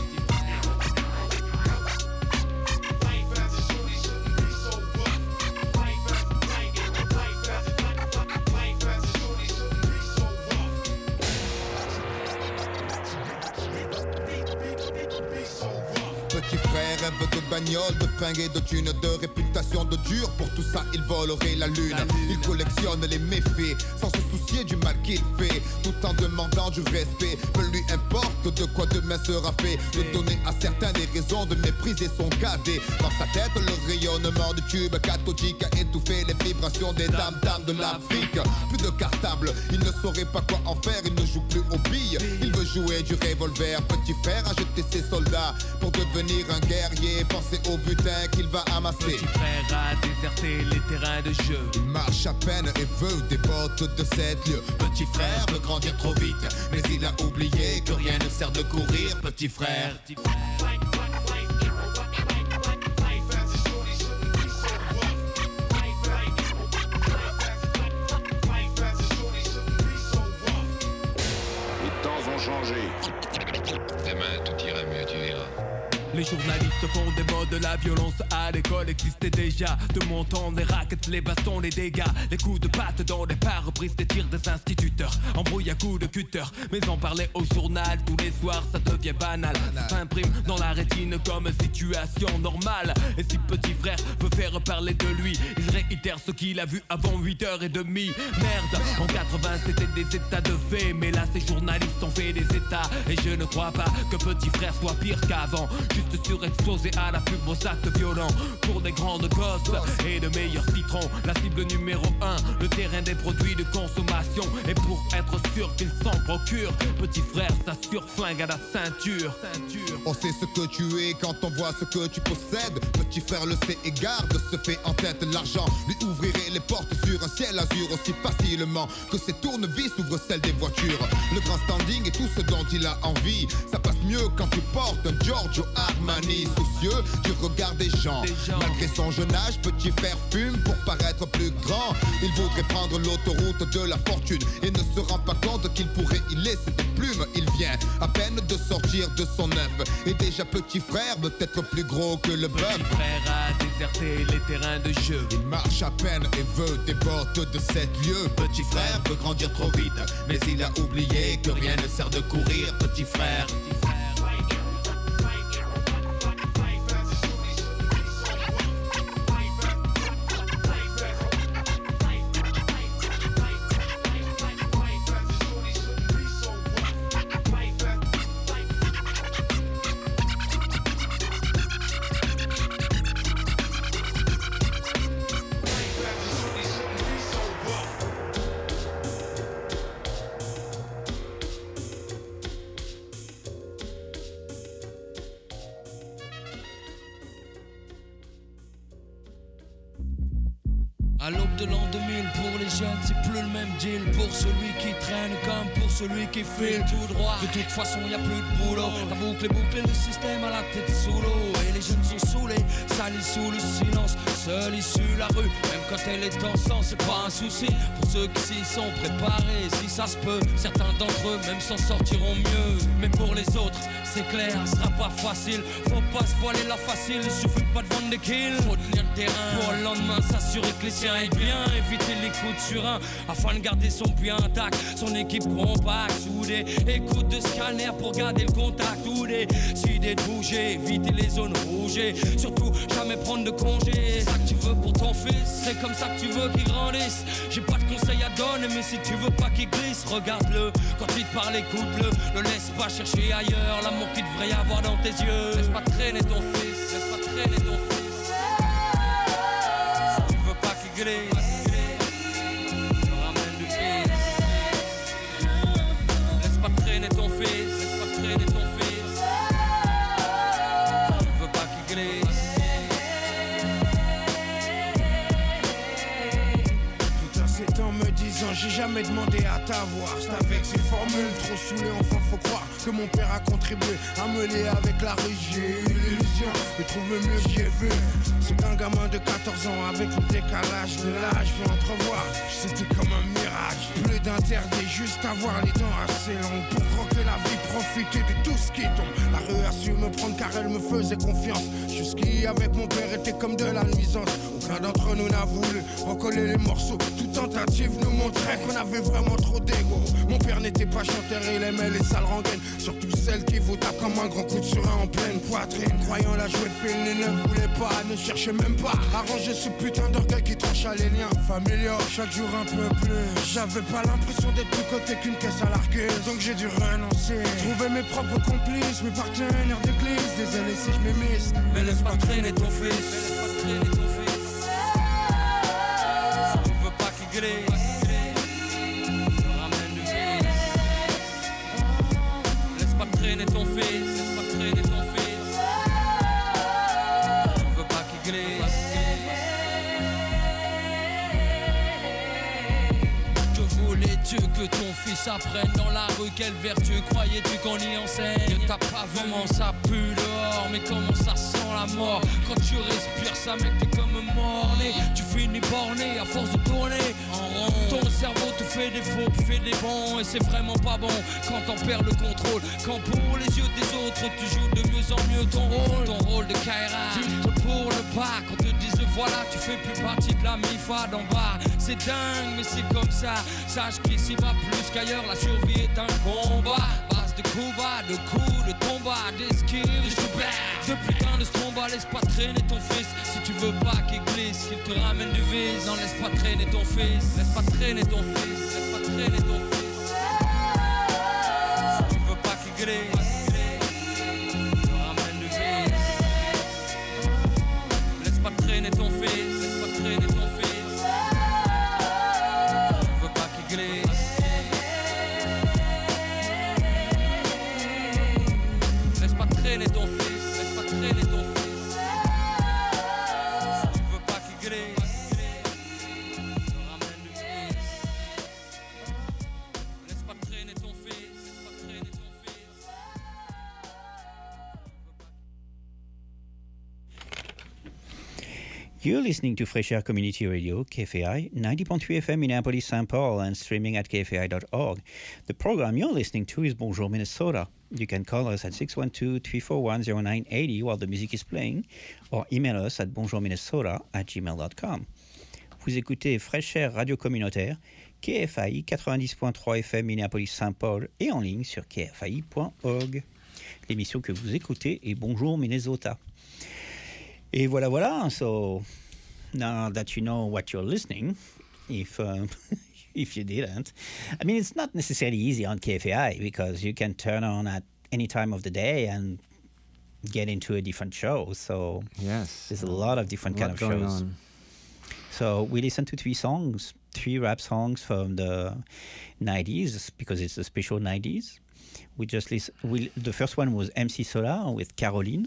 Petit frère rêve de bagnole, de fringues et de thunes, de réputation de dur. Pour tout ça il volerait la lune. Il collectionne les méfaits sans se soucier du mal qu'il fait, tout en demandant du respect. Peu lui importe de quoi demain sera fait. De donner à certains des raisons de mépriser son cadet. Dans sa tête le rayonnement du tube cathodique a étouffé les vibrations des dames de l'Afrique. Plus de cartable, il ne saurait pas quoi en faire. Il ne joue plus aux billes, il veut jouer du revolver. Petit frère a jeté ses soldats pour devenir un guerrier, pensez au butin qu'il va amasser. Petit frère a déserté les terrains de jeu. Il marche à peine et veut des bottes de 7 lieues. Petit frère veut grandir trop vite, mais il a oublié que rien ne sert de courir. Petit frère. Les temps ont changé. Demain tout ira mieux, tu verras. Les journalistes font des modes, la violence à l'école existait déjà. De mon temps, les raquettes, les bastons, les dégâts, les coups de patte dans les pare-brises, des tirs des instituteurs, embrouille à coups de cutter. Mais en parler au journal tous les soirs, ça devient banal. Ça s'imprime dans la rétine comme situation normale. Et si petit frère veut faire parler de lui, il réitère ce qu'il a vu avant 8h30. Merde, en 80 c'était des états de fait, mais là ces journalistes ont fait des états. Et je ne crois pas que petit frère soit pire qu'avant. Juste surexposé à la pub aux actes violents. Pour des grandes gosses et de meilleurs citrons. La cible numéro 1, le terrain des produits de consommation. Et pour être sûr qu'ils s'en procurent, petit frère s'assure flingue à la ceinture. On sait ce que tu es quand on voit ce que tu possèdes. Petit frère le sait et garde, se fait en tête l'argent. Lui ouvrirait les portes sur un ciel azur aussi facilement que ses tournevis ouvrent celles des voitures. Le grand standing et tout ce dont il a envie, ça passe mieux quand tu portes un Giorgio Armani. Soucieux du regard des gens. Malgré son jeune âge, petit frère fume pour paraître plus grand. Il voudrait prendre l'autoroute de la fortune et ne se rend pas compte qu'il pourrait y laisser des plumes. Il vient à peine de sortir de son œuf et déjà petit frère veut être plus gros que le bœuf. Petit frère a déserté les terrains de jeu. Il marche à peine et veut des bottes de 7 lieues. Petit frère veut grandir trop vite, mais il a oublié que rien ne sert de courir. Petit frère. À l'aube de l'an 2000, pour les jeunes, c'est plus le même deal. Pour celui qui traîne comme pour celui qui file tout droit. De toute façon, y a plus de boulot. La boucle est bouclée, le système à la tête sous l'eau. Et les jeunes sont saoulés, salis sous le silence. Seule issue la rue, même quand elle est en sang, c'est pas un souci. Pour ceux qui s'y sont préparés, si ça se peut, certains d'entre eux même s'en sortiront mieux. Mais pour les autres, c'est clair, ce sera pas facile. Faut pas se voiler la facile, il suffit pas de vendre des kills. Faut tenir le terrain pour le lendemain s'assurer que les siens aillent bien. Éviter les coups de surin afin de garder son puits intact. Son équipe compacte, soudée. Écoute de scanner pour garder le contact. Ou décider de bouger, éviter les zones rouges. Surtout jamais prendre de congé. C'est ça que tu veux pour ton fils, c'est comme ça que tu veux qu'il grandisse. J'ai pas de conseils à donner, mais si tu veux pas qu'il glisse, regarde-le. Quand il te parle, écoute-le. Ne laisse pas chercher ailleurs l'amour qu'il devrait y avoir dans tes yeux. Laisse pas traîner ton fils, laisse pas traîner ton fils. Si tu veux pas qu'il glisse, ramène du fils. Laisse pas traîner ton fils, laisse pas traîner ton fils. Si tu veux pas qu'il glisse. 10 ans, j'ai jamais demandé à t'avoir. C'est avec ces formules trop saoulées, enfin faut croire que mon père a contribué à me lier avec la rue. J'ai eu l'illusion de trouver mieux que j'ai vu. C'est qu'un gamin de 14 ans avec le décalage de l'âge peut entrevoir. C'était comme un mirage, plus d'interdit, juste avoir les dents assez longues pour croquer la vie, profiter de tout ce qui tombe. La rue a su me prendre car elle me faisait confiance. Jusqu'y avec mon père était comme de la nuisance. Aucun d'entre nous n'a voulu recoller les morceaux. Toute tentative nous montrait qu'on avait vraiment trop d'ego. Mon père n'était pas chanteur, il aimait les sales rengaines, surtout celles qui vous tapent comme un grand coup de surin en pleine poitrine. Croyant la jouer fine, il ne voulait pas, ne cherchait même pas à ranger ce putain d'orgueil qui trancha les liens familiaux. Chaque jour un peu plus, j'avais pas l'impression d'être plus coté qu'une caisse à l'arqueuse. Donc j'ai dû renoncer, trouver mes propres complices, mes partenaires d'église. Désolé si je m'émisse, mais laisse pas traîner ton fils. Je veux pas qu'il glisse. Ramène du vice. Laisse pas traîner ton fils. Laisse pas traîner ton fils. Je veux pas qu'il glisse. Que voulais-tu que ton fils apprenne dans la rue? Quelle vertu croyais-tu qu'on y enseigne? T'as pas vu comment ça pue dehors, mais comment ça sent la mort. Quand tu respires ça mec t'es comme mort-né. Tu finis borné à force de tourner en rond. Ton cerveau te fait des faux, tu fais des bons. Et c'est vraiment pas bon quand t'en perds le contrôle. Quand pour les yeux des autres tu joues de mieux en mieux ton rôle de Kaira. Juste pour le pas, quand te disent voilà tu fais plus partie de la MIFA d'en bas. C'est dingue mais c'est comme ça. Sache qu'ici va plus qu'ailleurs, la survie est un combat. Base de coups bas, de coups, de combats, d'esquives, de putain de stromba. Laisse pas traîner ton fils si tu veux pas qu'il glisse, qu'il te ramène du vice. Non, laisse pas traîner ton fils, laisse pas traîner ton fils, laisse pas traîner ton fils. Si tu veux pas qu'il glisse, ramène du vice. Laisse pas traîner ton fils, laisse pas traîner ton fils. Je veux pas qu'il glisse. Laisse pas traîner ton fils, laisse pas traîner ton fils. Si tu veux pas qu'il glisse, ramène du vice. Laisse pas traîner ton fils, laisse pas traîner ton fils. You're listening to Fresh Air Community Radio, KFAI, 90.3 FM Minneapolis, St. Paul, and streaming at kfai.org. The program you're listening to is Bonjour Minnesota. You can call us at 612-341-0980 while the music is playing, or email us at bonjourminnesota@gmail.com. Vous écoutez Fresh Air Radio Communautaire, KFAI 90.3 FM Minneapolis, St. Paul, et en ligne sur kfai.org. L'émission que vous écoutez est Bonjour Minnesota. Et voilà, so now that you know what you're listening, if you didn't, I mean, it's not necessarily easy on KFAI because you can turn on at any time of the day and get into a different show. So yes, there's a lot of different kind of shows. On. So we listened to three rap songs from the 90s because it's a special 90s. We just the first one was MC Solar with Caroline.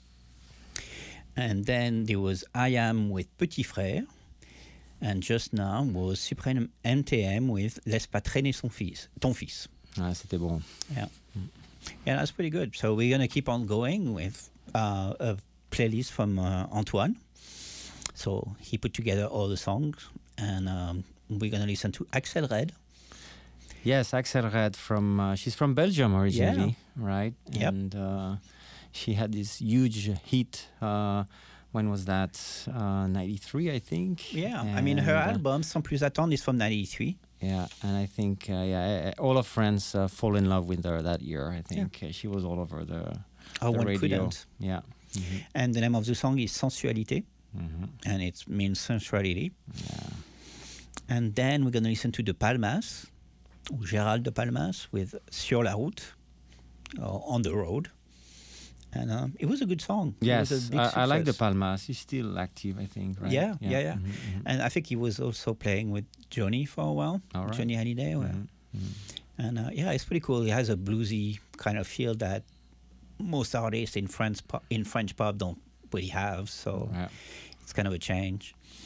And then there was I Am with Petit Frère. And just now was Supreme MTM with Laisse pas traîner ton fils. Ah, c'était bon. Yeah. Yeah, that's pretty good. So we're going to keep on going with a playlist from Antoine. So he put together all the songs. And we're going to listen to Axel Red. Yes, Axel Red she's from Belgium originally, right? Yep. And she had this huge hit. When was that? 93, I think. Yeah, and I mean, her album, Sans plus attendre, is from 93. Yeah, and I think, all of France fall in love with her that year. I think she was all over the one radio. Couldn't. Yeah. Mm-hmm. And the name of the song is Sensualité, and it means sensuality. Yeah. And then we're going to listen to De Palmas, or Gérald De Palmas, with Sur la route, or On the Road. And it was a good song. Yes, I like De Palmas. He's still active, I think, right? Yeah. Mm-hmm. And I think he was also playing with Johnny for a while, right. Johnny Hallyday. And it's pretty cool. He has a bluesy kind of feel that most artists in French pop don't really have, so it's kind of a change.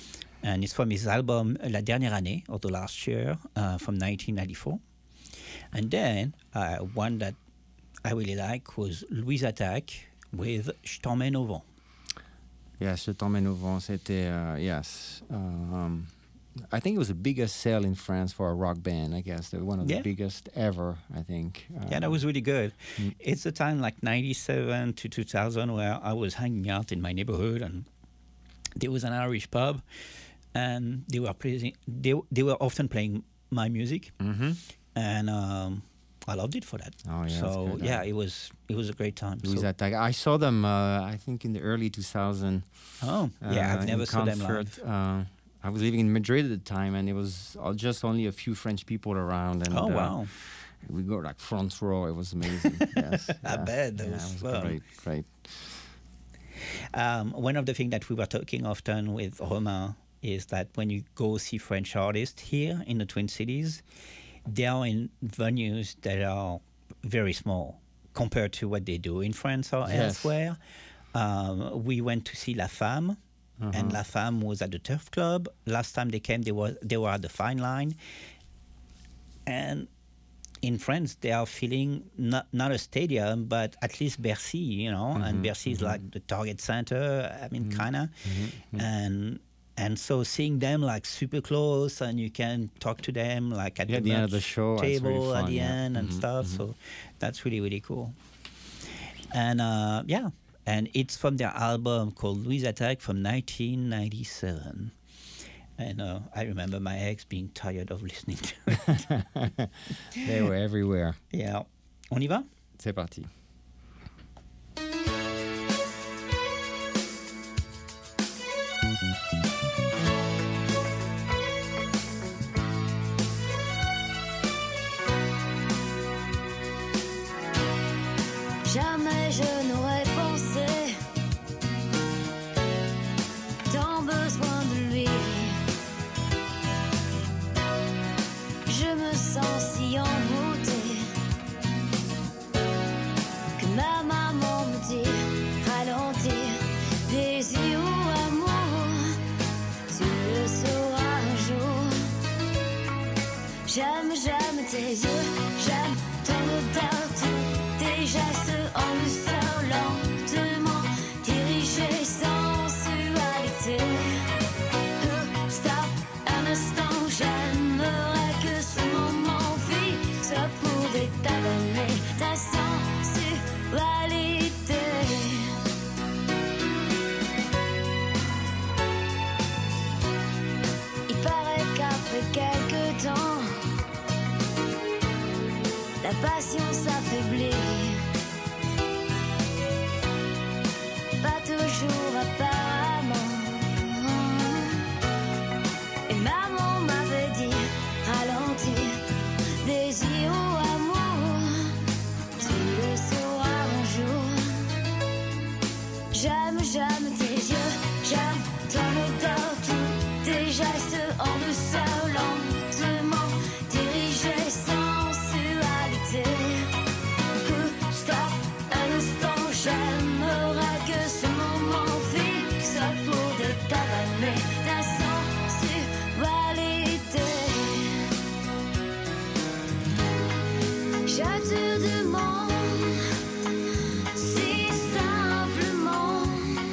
And it's from his album La Dernière Année, or The Last Year, from 1994. And then one that I really like was Louise Attaque with Je t'emmène au vent. Yes, Je t'emmène au vent, c'était, yes. I think it was the biggest sale in France for a rock band, I guess. One of the biggest ever, I think. Yeah, that was really good. It's the time like 97 to 2000 where I was hanging out in my neighborhood and there was an Irish pub and they were often playing my music. Mm-hmm. And I loved it for that. Oh, yeah, so, good, yeah, it was a great time. Louise Attaque. I saw them, I think, in the early 2000s. Oh, yeah, I've never saw them live. I was living in Madrid at the time, and it was just only a few French people around. And, wow. We go like front row. It was amazing. Yes, I bet. That was fun. Great. One of the things that we were talking often with Romain is that when you go see French artists here in the Twin Cities, they are in venues that are very small compared to what they do in France or elsewhere. We went to see La Femme. And La Femme was at the Turf Club. Last time they came, they were at the Fine Line. And in France, they are filling not a stadium, but at least Bercy, you know. And Bercy is like the Target Center. I mean, kind of. And so seeing them like super close, and you can talk to them like at the end of the show, table really fun, at the end and stuff. So that's really, really cool. And and it's from their album called Louise Attaque from 1997. And I remember my ex being tired of listening to it. They were everywhere. Yeah. On y va? C'est parti. Jamais je n'aurais pensé tant besoin de lui. Je me sens si envoûtée que ma maman me dit ralentir, désir ou amour, tu le sauras un jour. J'aime tes yeux, j'aime ton odeur, tes gestes en douceur, lentement dirigés, sensualité. Stop un instant, j'aimerais que ce moment fixe pour détailler ta sensualité. Il paraît qu'après quelques temps, la passion s'affaiblit. Pas toujours apparemment. Et maman m'avait dit ralentir, désir ou amour, tu le sauras un jour. J'aime tes yeux, j'aime ton odeur, tous tes gestes en douceur, lentement dirigés, sensualité. Stop un instant, j'aimerais que ce moment fixe pour détailler ta sensualité. Je te demande si simplement,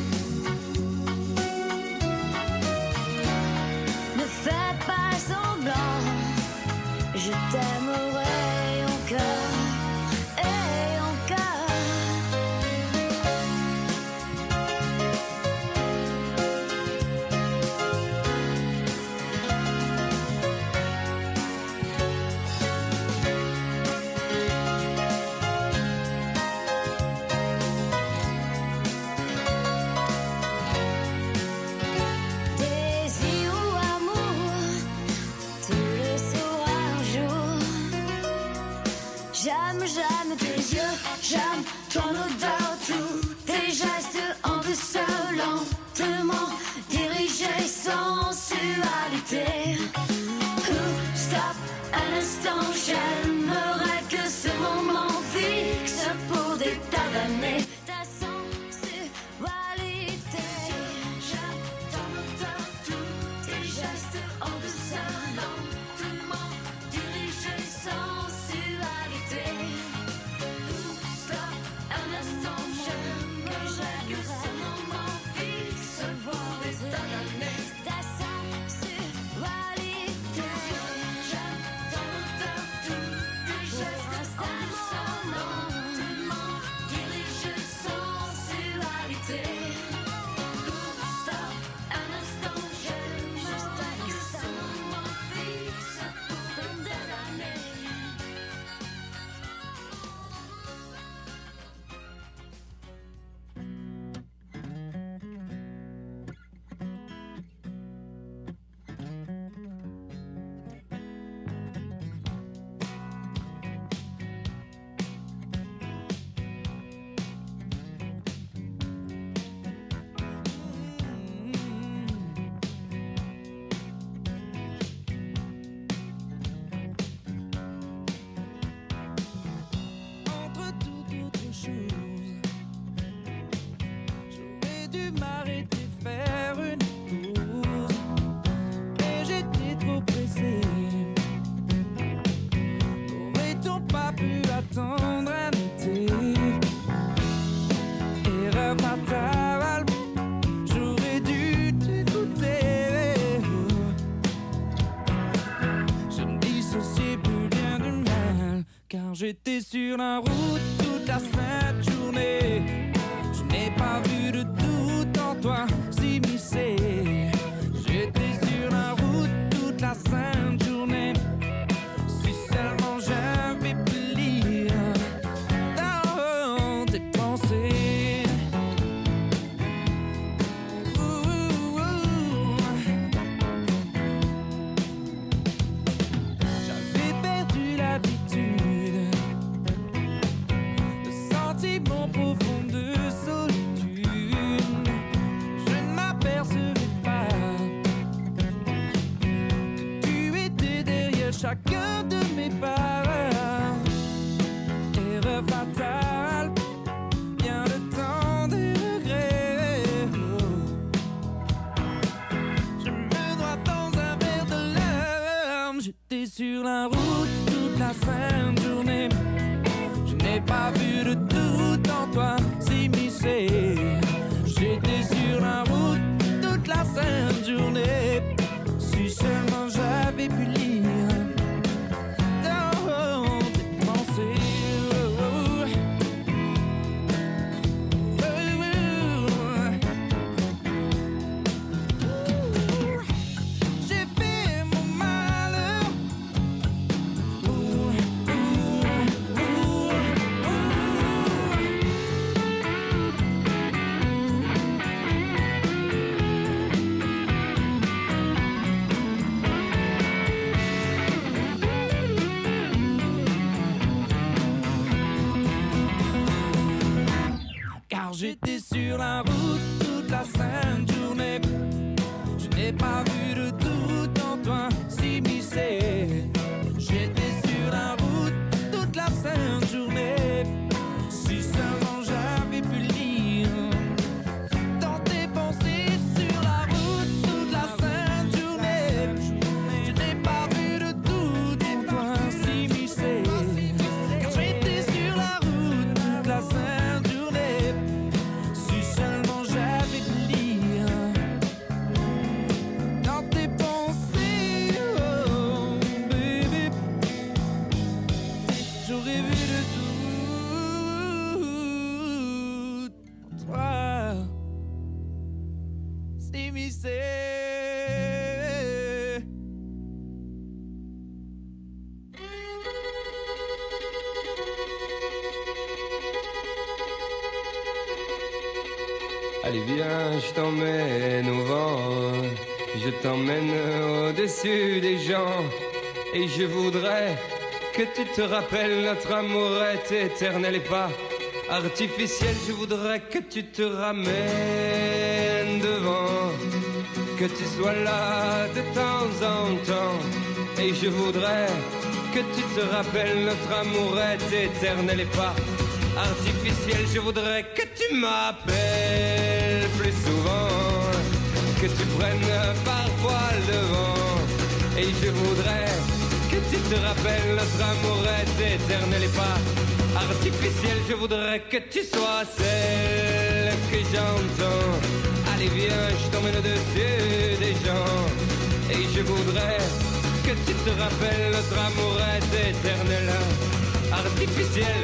ne fais pas semblant, je t'aimerai encore et encore. Désir ou amour, tu le sauras un jour. geste en douceur, lentement, dirigé sans sensualité. Stop, un instant, j'aime que ce moment fixe, voir étonné. Ta sensualité, j'attends tout tes gestes en douceur, lentement, dirigé sans sensualité. Stop, un instant, j'aime juste que ce moment fixe pour tant d'années. Entre toute autre chose, j'aurais dû m'arrêter, faire une pause, mais j'étais trop pressé. N'aurait-on pas pu attendre un été? Erreur fatale, j'aurais dû t'écouter. Je me dissociais plus bien du mal, car j'étais sur la route toute la sainte journée. Je n'ai pas vu de doute en toi s'immiscer. J'étais sur la route toute la sainte journée. Si seulement j'avais pu lire dans tes pensées. J'avais perdu l'habitude de sentiments profonds de solitude. Je ne m'apercevais pas que tu étais derrière chacun de mes pas. Erreur fatale, bien le temps des regrets. Je me noie dans un verre de larmes. J'étais sur la route toute la sainte journée. Je n'ai pas vu de doute en toi s'immiscer. J'étais sur la route toute la sainte journée. Si seulement j'avais pu lire dans tes pensées. J'ai fait mon malheur. Car j'étais sur la route toute la sainte journée. Je n'ai pas vu de doute en toi s'immiscer. J'étais sur la route toute la sainte journée. Si seulement j'avais pu lire dans tes pensées sur la route toute la sainte journée. Je n'ai pas vu de doute en toi s'immiscer. Car j'étais sur la route toute la sainte journée. Si seulement j'avais pu lire dans tes pensées, oh baby. J'aurais vu de tout toi s'immiscer. Allez viens, je t'emmène au vent, je t'emmène au-dessus des gens. Et je voudrais que tu te rappelles, notre amour est éternel et pas artificiel. Je voudrais que tu te ramènes devant, que tu sois là de temps en temps. Et je voudrais que tu te rappelles, notre amour est éternel et pas artificiel. Je voudrais que tu m'appelles plus souvent, que tu prennes parfois le devant. Et je voudrais que tu te rappelles notre amour est éternel et pas artificiel. Je voudrais que tu sois celle que j'entends. Allez viens, je t'emmène au-dessus des gens. Et je voudrais que tu te rappelles notre amour est éternel, artificiel.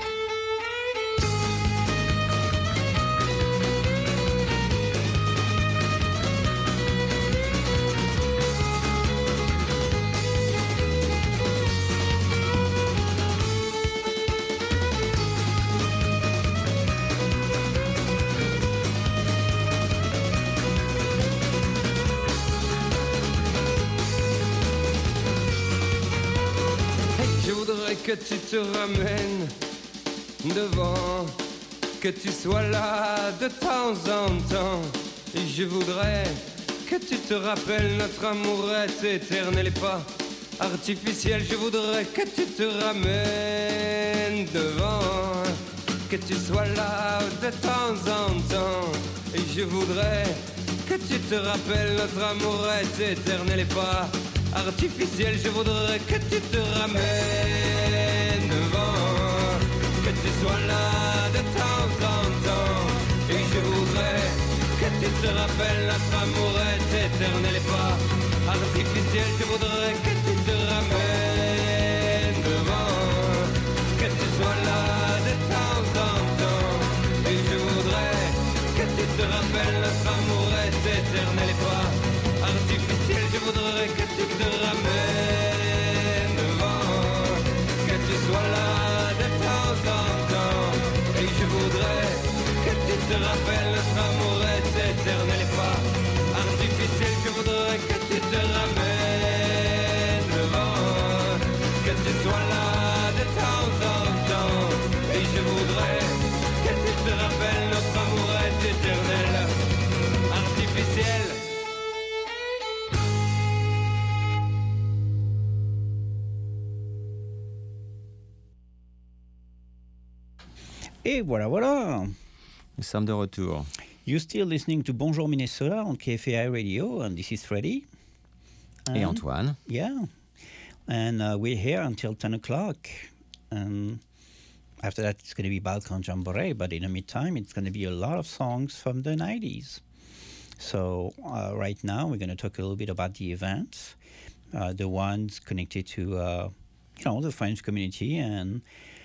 Que tu te ramènes devant, que tu sois là de temps en temps. Et je voudrais que tu te rappelles notre amour est éternel et pas artificiel. Je voudrais que tu te ramènes devant, que tu sois là de temps en temps. Et je voudrais que tu te rappelles notre amour est éternel et pas artificiel. Je voudrais que tu te ramènes devant, que tu sois là de temps en temps. Et je voudrais que tu te rappelles notre amour est éternel et pas artificiel. Je voudrais que tu te ramènes devant, que tu sois là de temps en temps. Et je voudrais que tu te rappelles notre amour est éternel et pas artificiel. Je voudrais que tu te ramènes devant, que tu sois là de temps en temps. Et je voudrais que tu te rappelles notre amour est éternel et pas artificiel. Je voudrais que tu te ramènes devant, que tu sois là de temps en temps. Et je voudrais que tu te rappelles notre amour est éternel, artificiel. Et voilà, voilà. Nous sommes de retour. You're still listening to Bonjour Minnesota on KFAI Radio, and this is Freddie. Et Antoine. Yeah. And we're here until 10 o'clock. And after that, it's going to be Balkan Jamboree, but in the meantime, it's going to be a lot of songs from the 90s. So right now, we're going to talk a little bit about the events, the ones connected to, the French community, and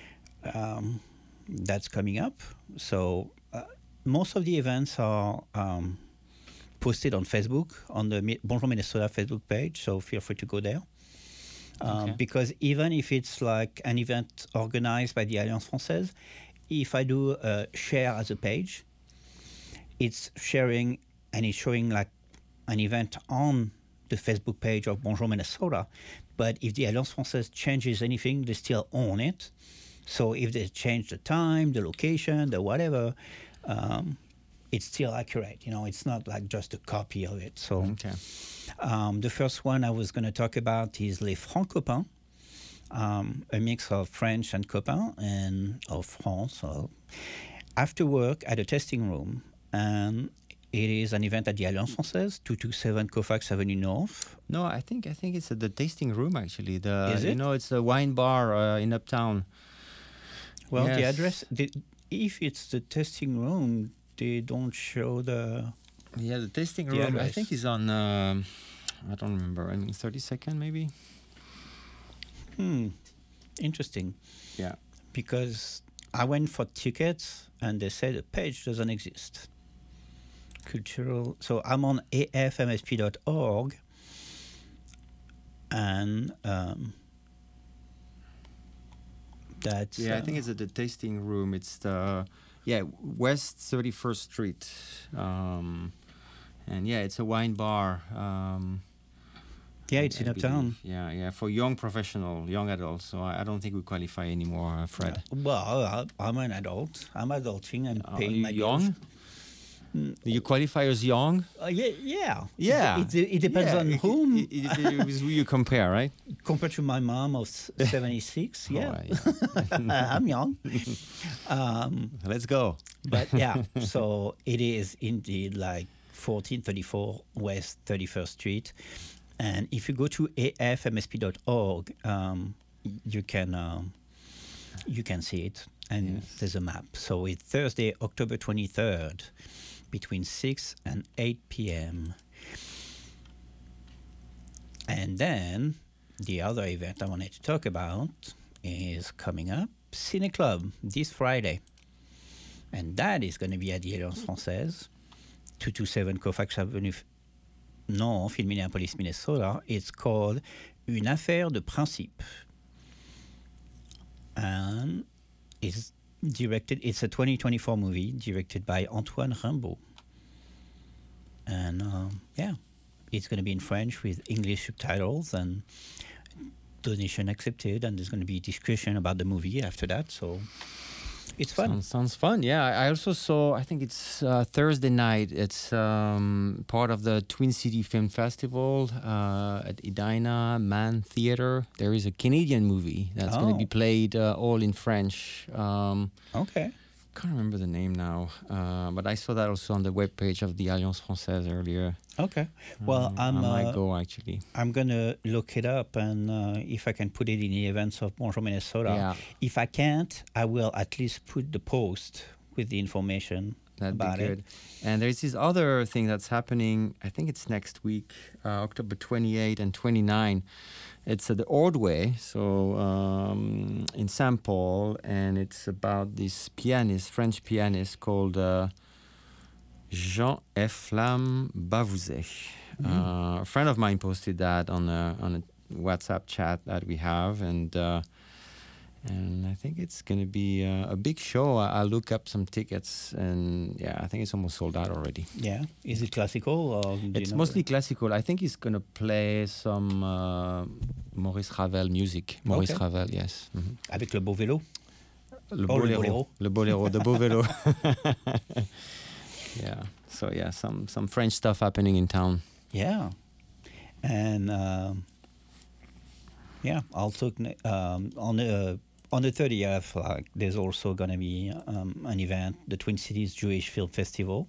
that's coming up. So most of the events are posted on Facebook, on the Bonjour Minnesota Facebook page, so feel free to go there. Okay. Because even if it's like an event organized by the Alliance Française, if I do share as a page, it's sharing and it's showing like an event on the Facebook page of Bonjour Minnesota. But if the Alliance Française changes anything, they still own it. So if they change the time, the location, the whatever, it's still accurate. It's not like just a copy of it. So the first one I was going to talk about is Les Francs Copains, a mix of French and copains and of France. So after work at a tasting room, and it is an event at the Alliance Française, 227 Colfax Avenue North. No, I think it's at the tasting room actually. Is it? It's a wine bar in Uptown. Well, yes. The address, if it's the tasting room, they don't show the... Yeah, the tasting room, address. I think is on, I don't remember, 32nd maybe? Interesting. Yeah. Because I went for tickets and they said the page doesn't exist. Cultural... So I'm on afmsp.org and... That's, I think it's at the tasting room. It's the West 31st Street, and it's a wine bar. It's in Uptown. Yeah, for young adults. So I don't think we qualify anymore, Fred. Well, I'm an adult. I'm adulting and paying my young. bills. Do you qualify as young? Yeah. It depends on whom. It was who you compare, right? Compared to my mom of 76, I'm young. Let's go. But so it is indeed like 1434 West 31st Street. And if you go to afmsp.org, you can see it, and there's a map. So it's Thursday, October 23rd, between 6 and 8 p.m. And then the other event I wanted to talk about is coming up, Cine Club, this Friday. And that is going to be at the Alliance Française, 227 Colfax Avenue North in Minneapolis, Minnesota. It's called Une affaire de principe. And it's a 2024 movie directed by Antoine Rimbaud. And it's going to be in French with English subtitles and donation accepted. And there's going to be discussion about the movie after that. So it's fun. Sounds fun. Yeah, I also saw, I think it's Thursday night. It's part of the Twin City Film Festival at Edina Man Theater. There is a Canadian movie that's going to be played all in French. Okay. Can't remember the name now, but I saw that also on the webpage of the Alliance Française earlier. Okay. Well, I might go actually. I'm going to look it up, and if I can put it in the events of Bonjour Minnesota. Yeah. If I can't, I will at least put the post with the information about be good. it. And there's this other thing that's happening, I think it's next week, October 28 and 29. It's at the Ordway, so in St. Paul, and it's about this French pianist called Jean-Eflam Bavouzet. A friend of mine posted that on a WhatsApp chat that we have, and I think it's going to be a big show. I look up some tickets, and I think it's almost sold out already. Yeah, is it classical or? It's mostly classical. I think he's going to play some Maurice Ravel music. Maurice Ravel, yes. Mm-hmm. Avec le beau vélo. Le boléro. Le boléro, the beau vélo. Yeah. So some French stuff happening in town. Yeah, and also on the 30th, there's also going to be an event, the Twin Cities Jewish Film Festival.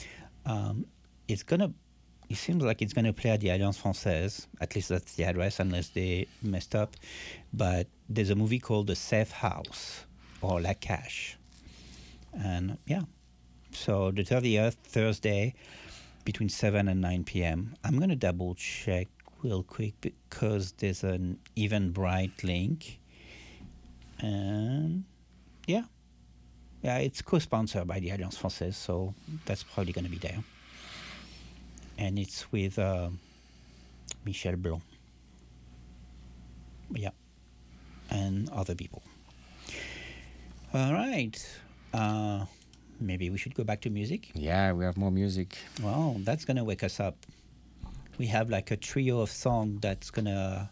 It seems like it's going to play at the Alliance Française. At least that's the address, unless they messed up. But there's a movie called The Safe House, or La Cache. And so the 30th, Thursday, between 7 and 9 p.m. I'm going to double check real quick because there's an Eventbrite link. And it's co-sponsored by the Alliance Française, so that's probably going to be there. And it's with Michel Blanc. Yeah. And other people. All right. Maybe we should go back to music. Yeah, we have more music. Well, that's going to wake us up. We have like a trio of songs that's going to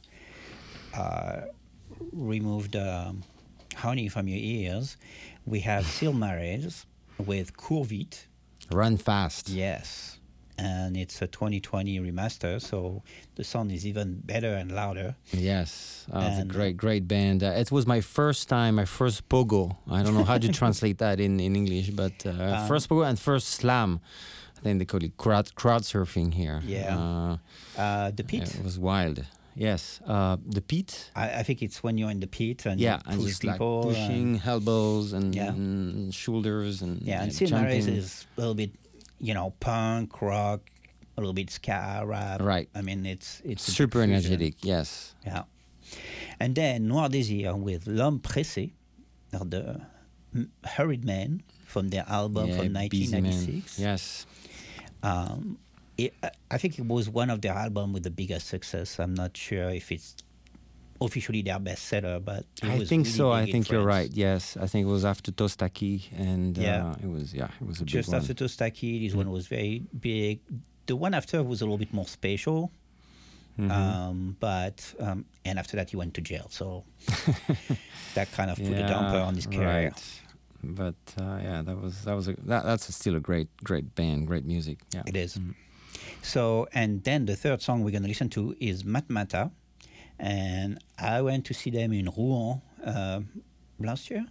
remove the honey from your ears. We have Silmarils with Cours Vite. Run Fast. Yes. And it's a 2020 remaster, so the sound is even better and louder. Yes, it's a great band. It was my first pogo. I don't know how to translate that in English, but first pogo and first slam. I think they call it crowd surfing here. Yeah. The pit? It was wild. Yes. The pit? I think it's when you're in the pit and you push just people. Like pushing elbows and shoulders. And Silmarils is a little bit, punk, rock, a little bit ska, rap. Right. I mean, it's super energetic, yes. Yeah. And then Noir Désir with L'Homme Pressé, the Hurried Man from their album from 1996. Yes. I think it was one of their albums with the biggest success. I'm not sure if it's officially their bestseller, but I think so. I think you're right. Yes, I think it was after Tostaki, and it was a big one. Just after Tostaki, this one was very big. The one after was a little bit more spatial, but and after that he went to jail, so that kind of put a damper on his career. Right. But that's still a great band, great music. Yeah, it is. So, and then the third song we're going to listen to is Matmata. And I went to see them in Rouen last year,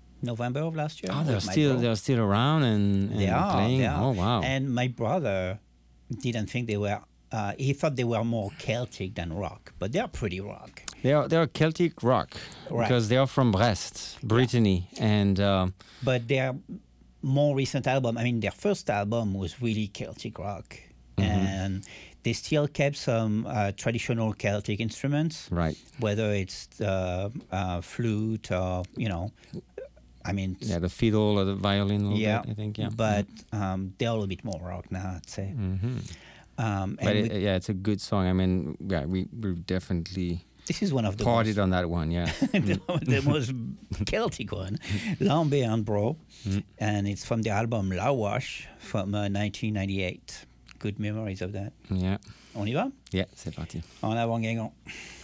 November of last year. Oh, they're still around and they are playing. They are. Oh, wow! And my brother didn't think they were. He thought they were more Celtic than rock, but they're pretty rock. They are Celtic rock because they are from Brest, Brittany, and. But their more recent album, I mean, their first album was really Celtic rock, and they still kept some traditional Celtic instruments, right? Whether it's flute or I mean, the fiddle or the violin. A little bit, I think, but they're a little bit more rock now, I'd say. But it's a good song. I mean, we definitely. This is one of the partied on that one, yeah. the most Celtic one, Lambert and Bro, and it's from the album La Wash from 1998. Good memories of that. Yeah. On y va? Yeah, c'est parti. En avant, Guingamp.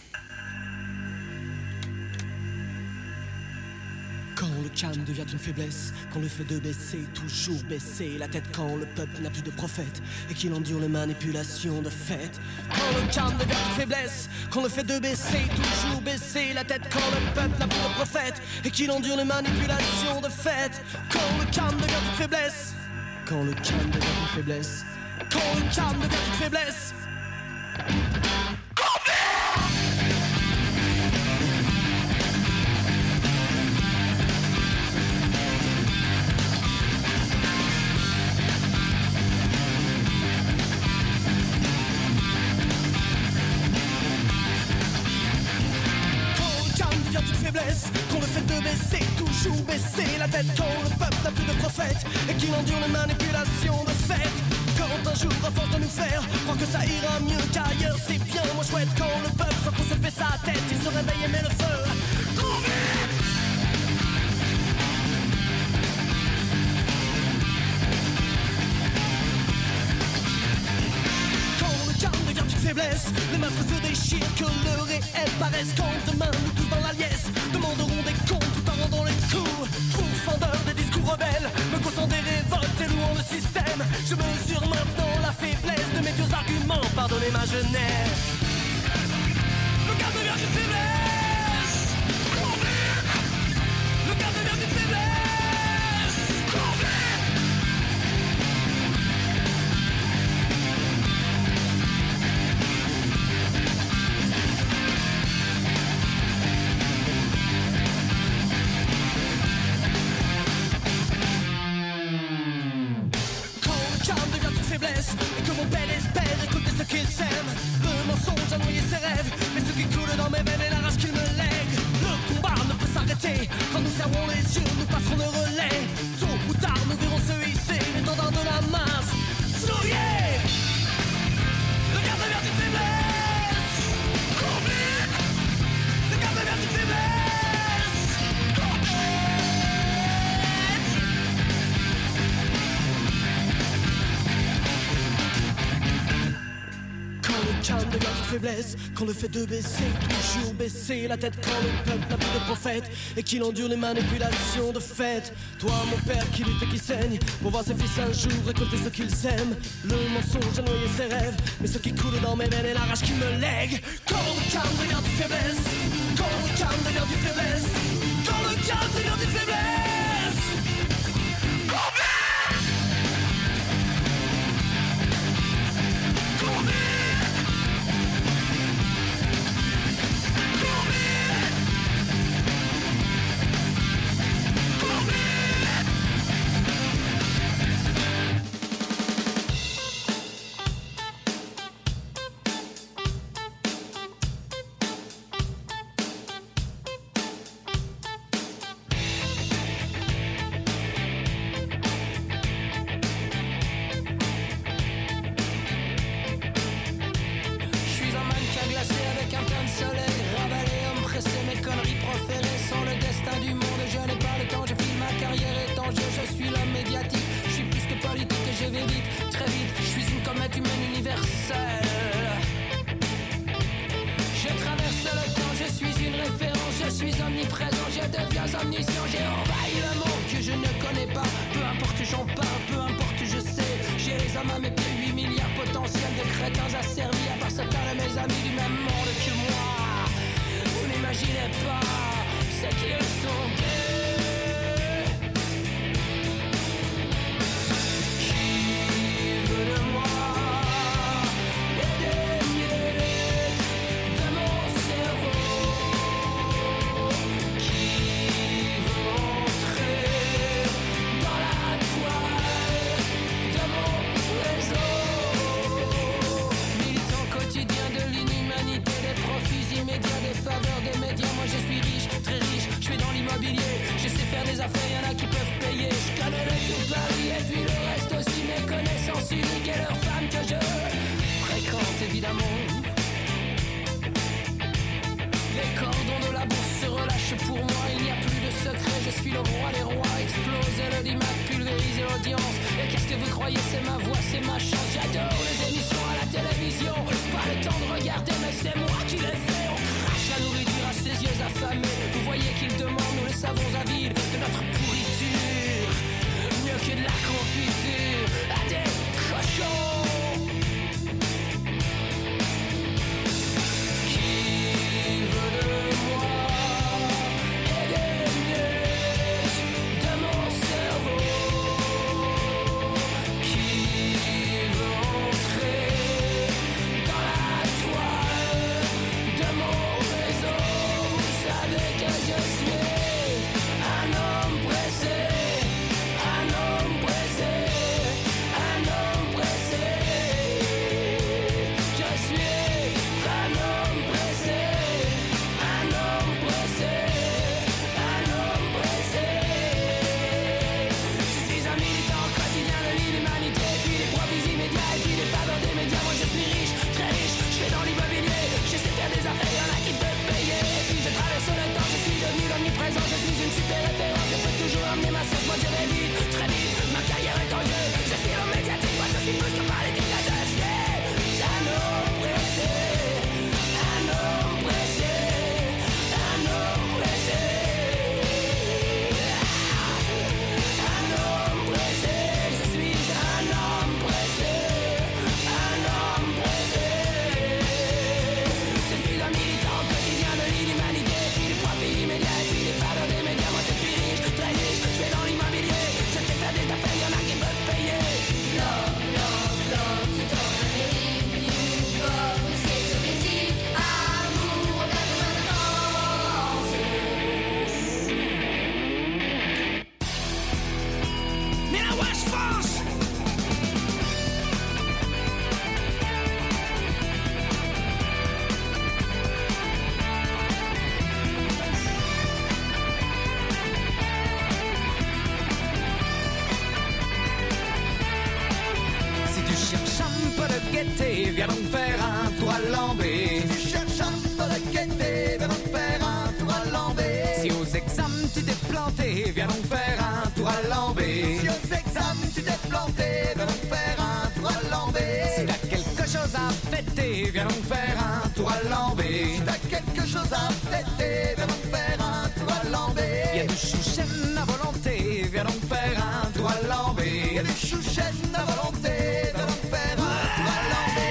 Quand le calme devient une faiblesse, quand le fait de baisser, toujours baisser la tête, quand le peuple n'a plus de prophète et qu'il endure les manipulations de fait. Quand le calme devient une faiblesse, quand le fait de baisser, toujours baisser la tête, quand le peuple n'a plus de prophète et qu'il endure les manipulations de fait. Quand le calme devient une faiblesse, quand le calme devient une faiblesse, quand le calme devient une faiblesse. Qu'on le fait de baisser, toujours baisser la tête, quand le peuple n'a plus de prophète et qu'il endure les manipulations de fait. Quand un jour à force de nous faire croire que ça ira mieux qu'ailleurs, c'est bien moins chouette. Quand le peuple sans qu'on se fait sa tête, il se réveille et met le feu. Faiblesse, les masques se déchirent, que le réel paraisse. Quand demain nous tous dans la liesse demanderont des comptes tout en rendant les coups. Pourfendeur des discours rebelles, me causant des révoltes et louant le système. Je mesure maintenant la faiblesse de mes vieux arguments. Pardonnez ma jeunesse. Le gars devient une faiblesse. Le gars devient une faiblesse. Et que mon père espère écouter ce qu'il sème. Le mensonge a noyé ses rêves, mais ce qui coule dans mes veines est la rage qu'il me lègue. Le combat ne peut s'arrêter, quand nous fermerons les yeux, nous passerons le relais. Tôt ou tard, nous verrons se hisser l'étendard de la masse. Souriez. Le gars devient une faiblesse. Le gars devient une faiblesse. Calme devient une faiblesse, quand le fait de baisser, toujours baisser la tête, quand le peuple n'a plus de prophète et qu'il endure les manipulations de fait. Toi mon père qui lutte et qui saigne pour voir ses fils un jour récolter ce qu'ils aiment. Le mensonge a noyé ses rêves, mais ce qui coule dans mes veines est la rage qui me lègue. Quand le calme devient une faiblesse, quand le calme devient une faiblesse, quand le calme devient une faiblesse. Qui veut de moi? des affaires, y'en a qui peuvent payer. Je connais le tout Paris et puis le reste aussi. Mes connaissances uniques et leurs femmes que je fréquente évidemment. Les cordons de la bourse se relâchent pour moi. Il n'y a plus de secret, je suis le roi des rois. Exploser l'audimat, pulvériser l'audience. Et qu'est-ce que vous croyez, c'est ma voix, c'est ma chance. J'adore les émissions à la télévision. Pas le temps de regarder, mais c'est moi qui les fais. On crache la nourriture à ses yeux affamés. Vous voyez qu'ils demandent, nous les savons avides de notre pourriture. Mieux que de la confiture à des cochons. Viens donc faire un tour à Lambé. Si tu cherches un peu de gaieté, viens donc faire un tour à Lambé. Si aux examens tu t'es planté, viens donc faire un tour à Lambé. Si aux examens tu t'es planté, viens donc faire un tour à Lambé. Si t'as quelque chose à fêter, viens donc faire un tour à Lambé. Si t'as quelque chose à fêter, viens donc faire un tour à Lambé. Y'a du chouchen à volonté, viens donc faire un tour à Lambé. Y'a du chouchen à volonté, viens donc faire un tour à Lambé.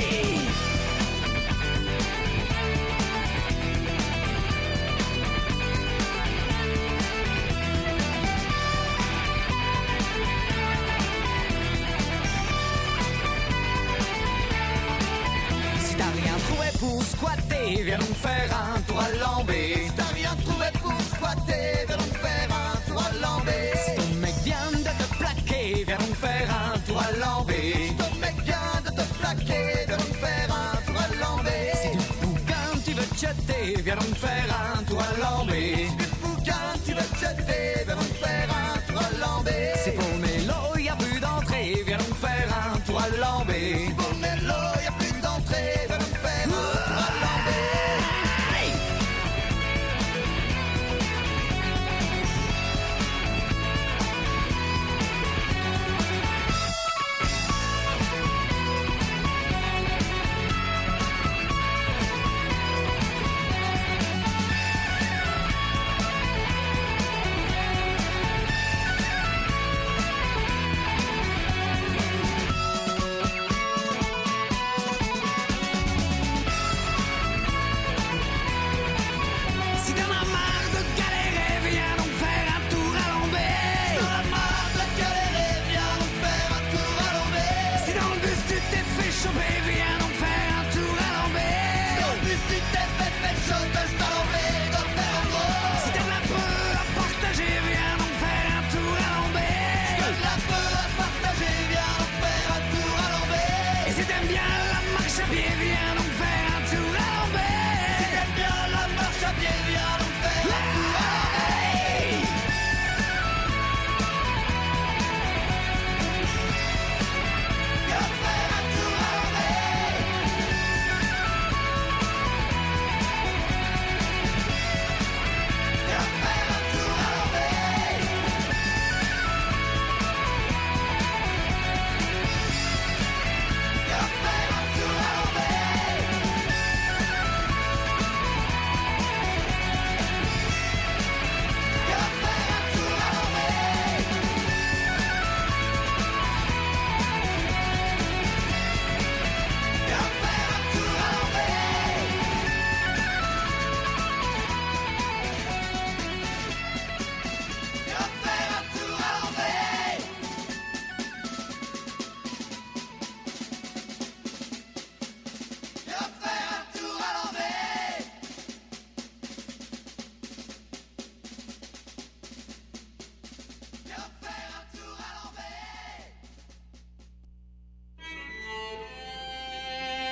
Pour squatter, viens donc faire un tour à Lambé. Si t'as rien trouvé pour squatter, viens donc faire un tour à Lambé. Si ton mec vient de te plaquer, viens donc faire un tour à Lambé. Si ton mec vient de te plaquer, viens donc faire un tour à Lambé. Si du bouquin tu veux te jeter, viens donc faire un tour à Lambé. Si du bouquin tu veux te jeter, viens donc faire un tour à Lambé. Si pour le mélo y'a plus d'entrée, viens donc faire un tour à Lambé. Si pour le mélo y'a plus d'entrée, viens donc faire un tour à Lambé.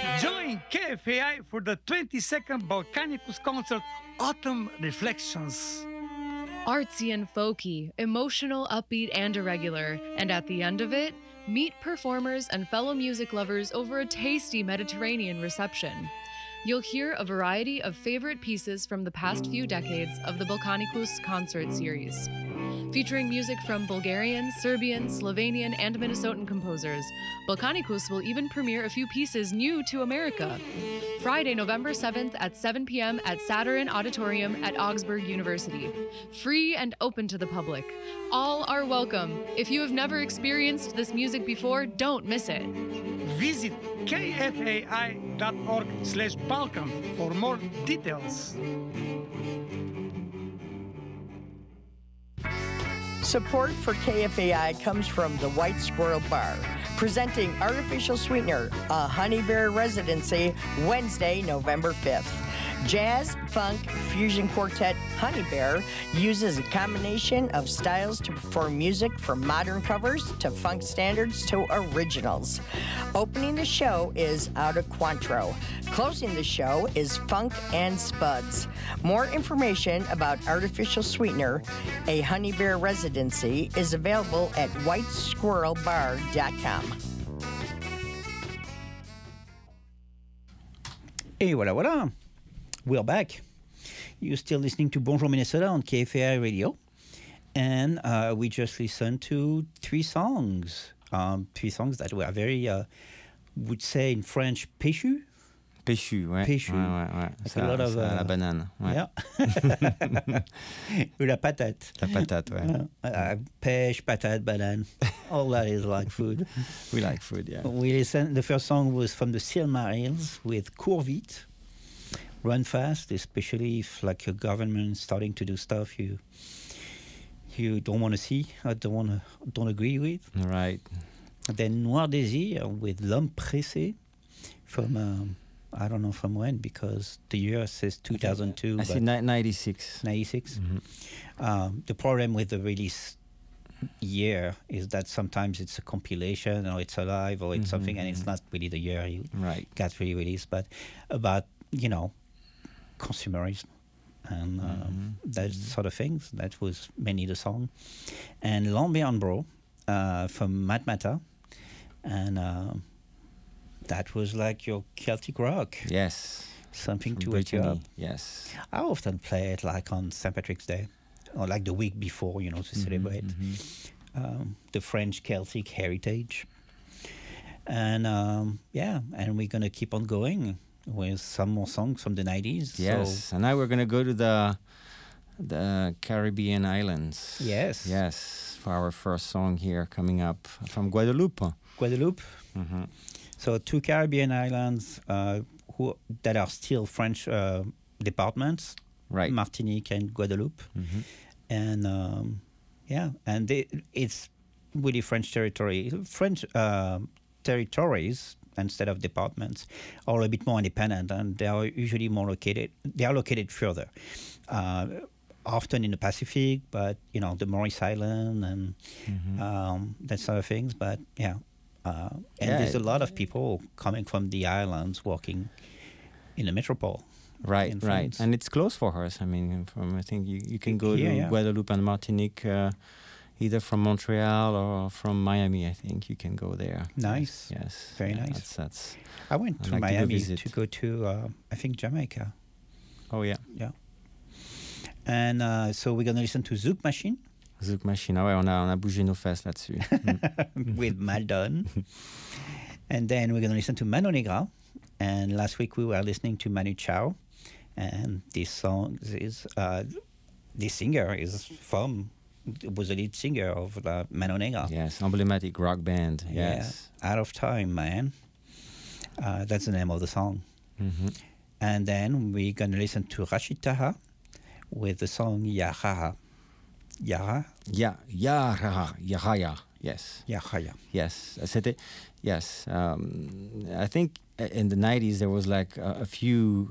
Join KFAI for the 22nd Balkanicus concert, Autumn Reflections. Artsy and folky, emotional, upbeat, and irregular. And at the end of it, meet performers and fellow music lovers over a tasty Mediterranean reception. You'll hear a variety of favorite pieces from the past few decades of the Balkanicus concert series. Featuring music from Bulgarian, Serbian, Slovenian, and Minnesotan composers, Balkanicus will even premiere a few pieces new to America. Friday, November 7th at 7 p.m. at Saturn Auditorium at Augsburg University. Free and open to the public. All are welcome. If you have never experienced this music before, don't miss it. Visit kfai.org/Balkan for more details. Support for KFAI comes from the White Squirrel Bar, presenting Artificial Sweetener, a Honey Bear residency, Wednesday, November 5th. Jazz, funk, fusion quartet Honey Bear uses a combination of styles to perform music from modern covers to funk standards to originals. Opening the show is Out of Cointreau. Closing the show is Funk and Spuds. More information about Artificial Sweetener, a Honey Bear residency, is available at whitesquirrelbar.com. Et voilà, voilà. We're back. You're still listening to Bonjour Minnesota on KFAI Radio. And we just listened to three songs that were very, would say in French, péchu. Péchu, ouais. Péchu. Ouais. C'est a lot of, la banane. Ouais. Yeah. Ou la patate. La patate, ouais. Pêche, patate, banane. All that is like food. We like food, yeah. We listened, the first song was from the Silmarils with Cours Vite. Run fast, especially if like your government is starting to do stuff you don't want to see or don't agree with. Right. Then Noir Désir with L'Homme Pressé from I don't know from when, because the year says 2002. I see 96. 96. Mm-hmm. The problem with the release year is that sometimes it's a compilation or it's a live or it's something, and it's not really the year you got really released, but about, consumerism and that sort of things. That was mainly the song. And L'Ambiance from Matmata, and that was like your Celtic rock. Yes. Something from to wake you up. Yes. I often play it like on St. Patrick's Day, or like the week before, to celebrate the French Celtic heritage. And and we're going to keep on going with some more songs from the 90s. Yes, and now we're going to go to the Caribbean islands. Yes, for our first song here coming up from Guadeloupe. Mm-hmm. So 2 Caribbean islands that are still French departments, right? Martinique and Guadeloupe, and it's really French territory. French territories instead of departments are a bit more independent, and they are usually more located. They are located further, often in the Pacific, but the Maurice Island and that sort of things. But there's a lot of people coming from the islands working in the metropole. Right. And it's close for us. I mean, I think you can go to Guadeloupe and Martinique either from Montreal or from Miami. I think you can go there. Nice. Yes. Very nice. That's I went to Miami to go to, I think, Jamaica. Oh, yeah. Yeah. And so we're going to listen to Zouk Machine. Zouk Machine. Ah ouais, on a bougé nos fesses là-dessus. With Maldon. And then we're going to listen to Mano Negra. And last week we were listening to Manu Chao. And this song is, this singer was the lead singer of Mano Negra. Yes, emblematic rock band. Yes. Yeah, Out of Time, man. That's the name of the song. And then we're going to listen to Rachid Taha with the song Yahaya. Yahaya? Yahaya. Yes. Yahaya. Yes. Yes. I think in the 90s there was like a few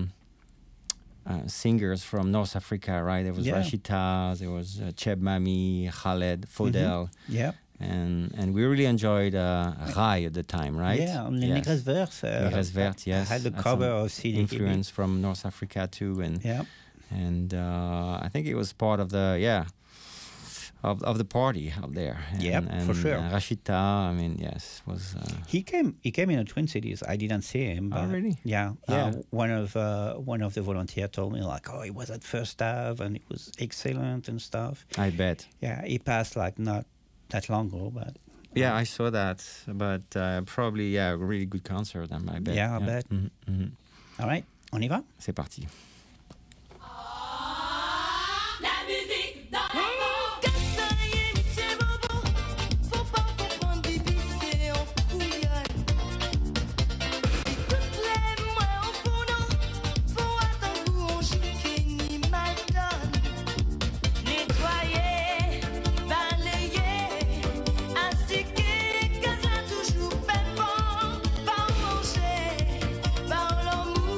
singers from North Africa, right? There was Rachid Taha, there was Cheb Mami, Khaled, Fodel. Yeah. And we really enjoyed Rai at the time, right? Yeah, on Les Négresses Vertes. Négresses Vertes, yes. I had the cover of CD influence from North Africa too, and I think it was part of the of the party out there. For sure. Rachita, I mean, yes, was. He came in the Twin Cities. I didn't see him. But really? Yeah. One of the volunteers told me like, he was at First Ave and it was excellent and stuff. I bet. Yeah, he passed like not that long ago, but. Yeah, I saw that, but probably a really good concert. I bet. Yeah, I bet. Mm-hmm. All right, on y va? C'est parti.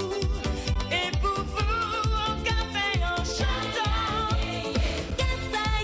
Et pour vous, on café en chantant.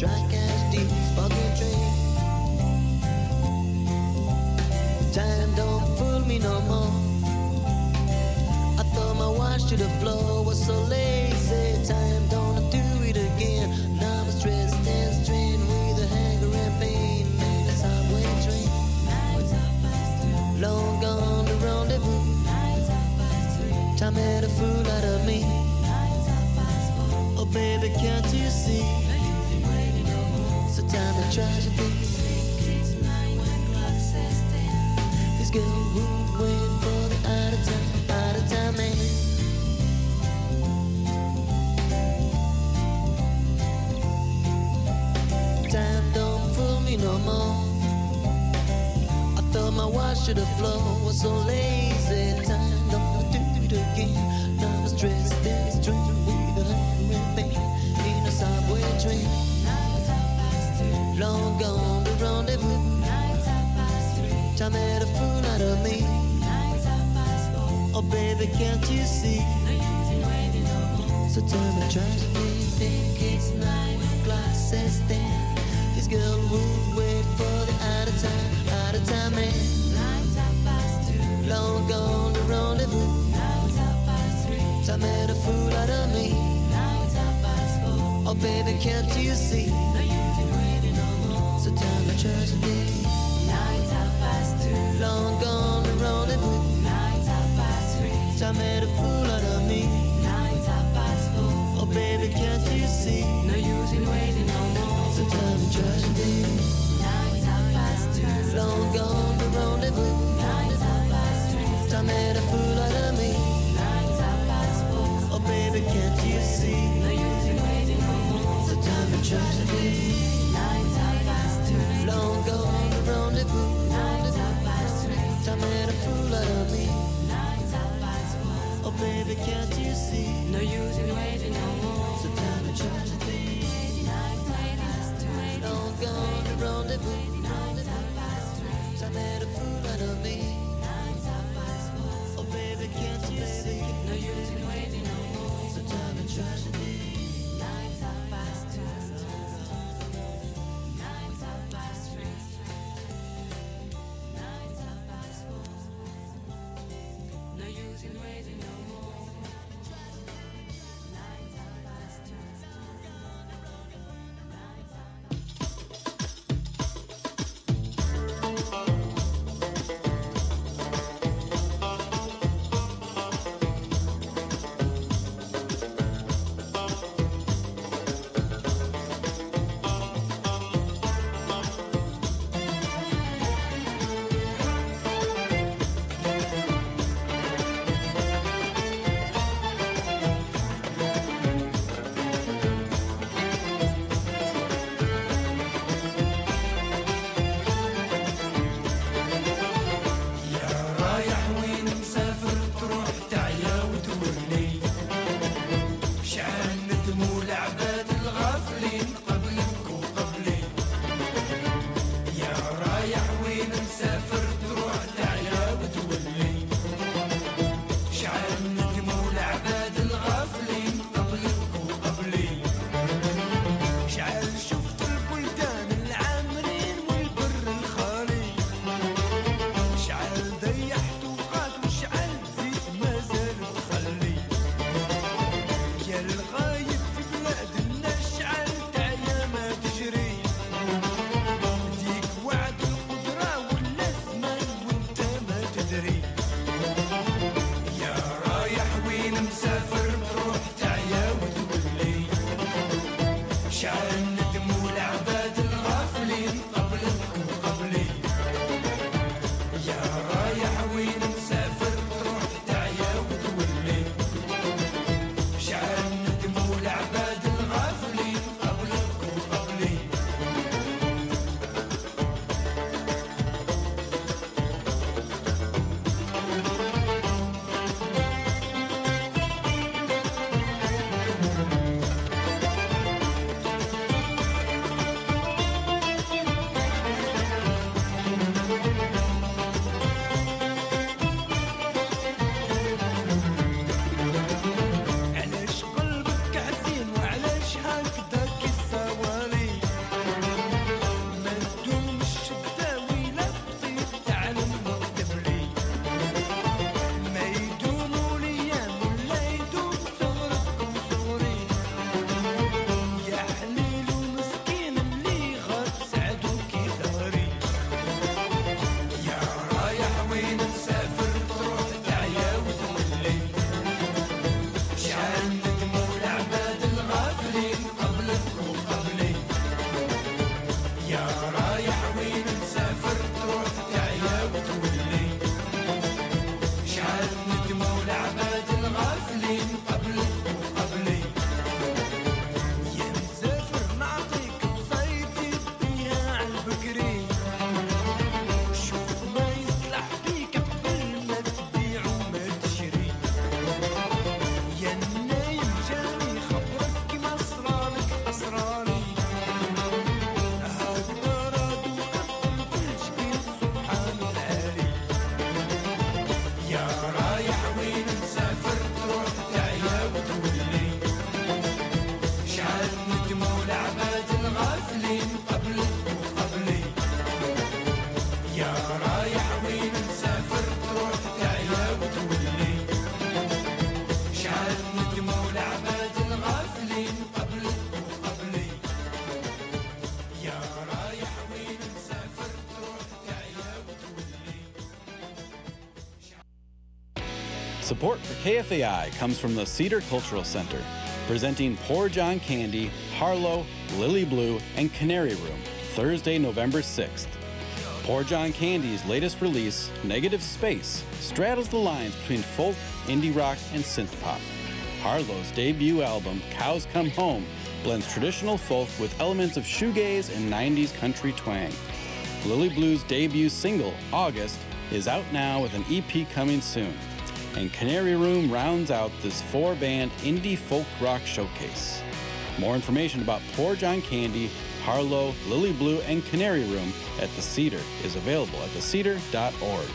try catch the fucking train. Time don't fool me no more. I throw my watch to the floor, was so lazy. Time don't do it again. Now I'm stressed and strained with a hunger and pain. In a subway train, long gone the rendezvous. Time made a fool out of me. Oh baby, can't you see? So time to tragedy. This girl would wait for the out of time man. Time don't fool me no more. I throw my watch to the floor, was so lazy. Time don't do it again. Now I'm stressed and strained with a hunger and pain. In a subway train, long gone the rendezvous. Time made a fool out of me. Oh baby, can't you see? So tell me tragedy, think it's night when glasses stand. This girl would wait for the out of time man. Long gone the rendezvous. Time made a fool out of me. Oh baby, can't you see? So tell me tragedy. Long gone the rendezvous. Time made a fool out of me. Oh baby, can't you see? No use in waiting no more. So tell me tragedy. Long gone the rendezvous. Time made a fool out of me. Oh baby, can't you see? No use in waiting no more. So tell me tragedy. Long gone the rendezvous. Time made a fool out of me. Oh baby, can't you see? No use in waiting no more. So tell me tragedy. Long gone the rendezvous. Time made a fool out of me. Oh baby, can't you see? No use in waiting no more. So tell me tragedy. Support for KFAI comes from the Cedar Cultural Center, presenting Poor John Candy, Harlow, Lily Blue, and Canary Room, Thursday, November 6th. Poor John Candy's latest release, Negative Space, straddles the lines between folk, indie rock, and synth pop. Harlow's debut album, Cows Come Home, blends traditional folk with elements of shoegaze and 90s country twang. Lily Blue's debut single, August, is out now with an EP coming soon. And Canary Room rounds out this 4-band indie folk rock showcase. More information about Poor John Candy, Harlow, Lily Blue, and Canary Room at The Cedar is available at thecedar.org.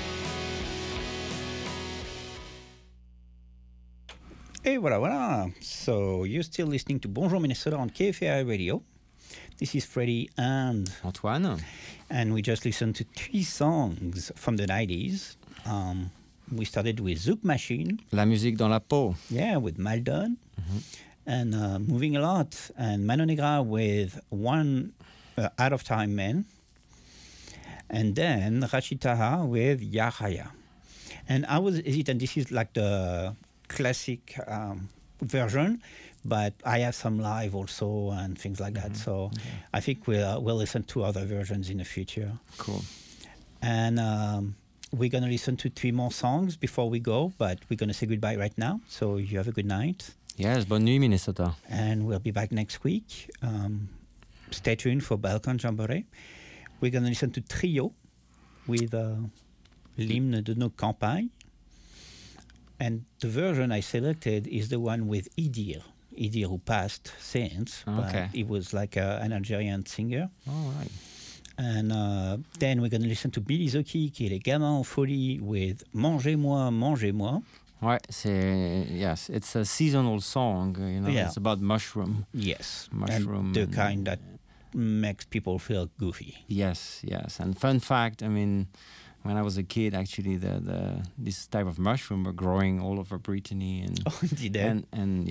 Et voilà. So you're still listening to Bonjour Minnesota on KFAI Radio. This is Freddie and Antoine. And we just listened to 3 songs from the 90s. We started with Zouk Machine. La musique dans la peau. Yeah, with Maldon. And Moving a Lot. And Mano Negra with One Out of Time Man. And then Rachid Taha with Ya Haya. And I was hesitant. This is like the classic version, but I have some live also and things like that. So I think we'll listen to other versions in the future. Cool. And we're going to listen to 3 more songs before we go, but we're going to say goodbye right now. So you have a good night. Yes, bonne nuit, Minnesota. And we'll be back next week. Stay tuned for Balkan Jamboree. We're going to listen to Trio with l'hymne de nos campagnes. And the version I selected is the one with Idir, who passed since. Okay. But he was like an Algerian singer. All right. And then we're going to listen to Billy Zoki, qui est Les Gamins en Folie, with Mangez-moi, Mangez-moi. Right, yes, it's a seasonal song, Yeah. It's about mushroom. Yes, Mushroom. and the kind that makes people feel goofy. Yes. And fun fact, I mean, when I was a kid, actually, this type of mushroom were growing all over Brittany, and did they?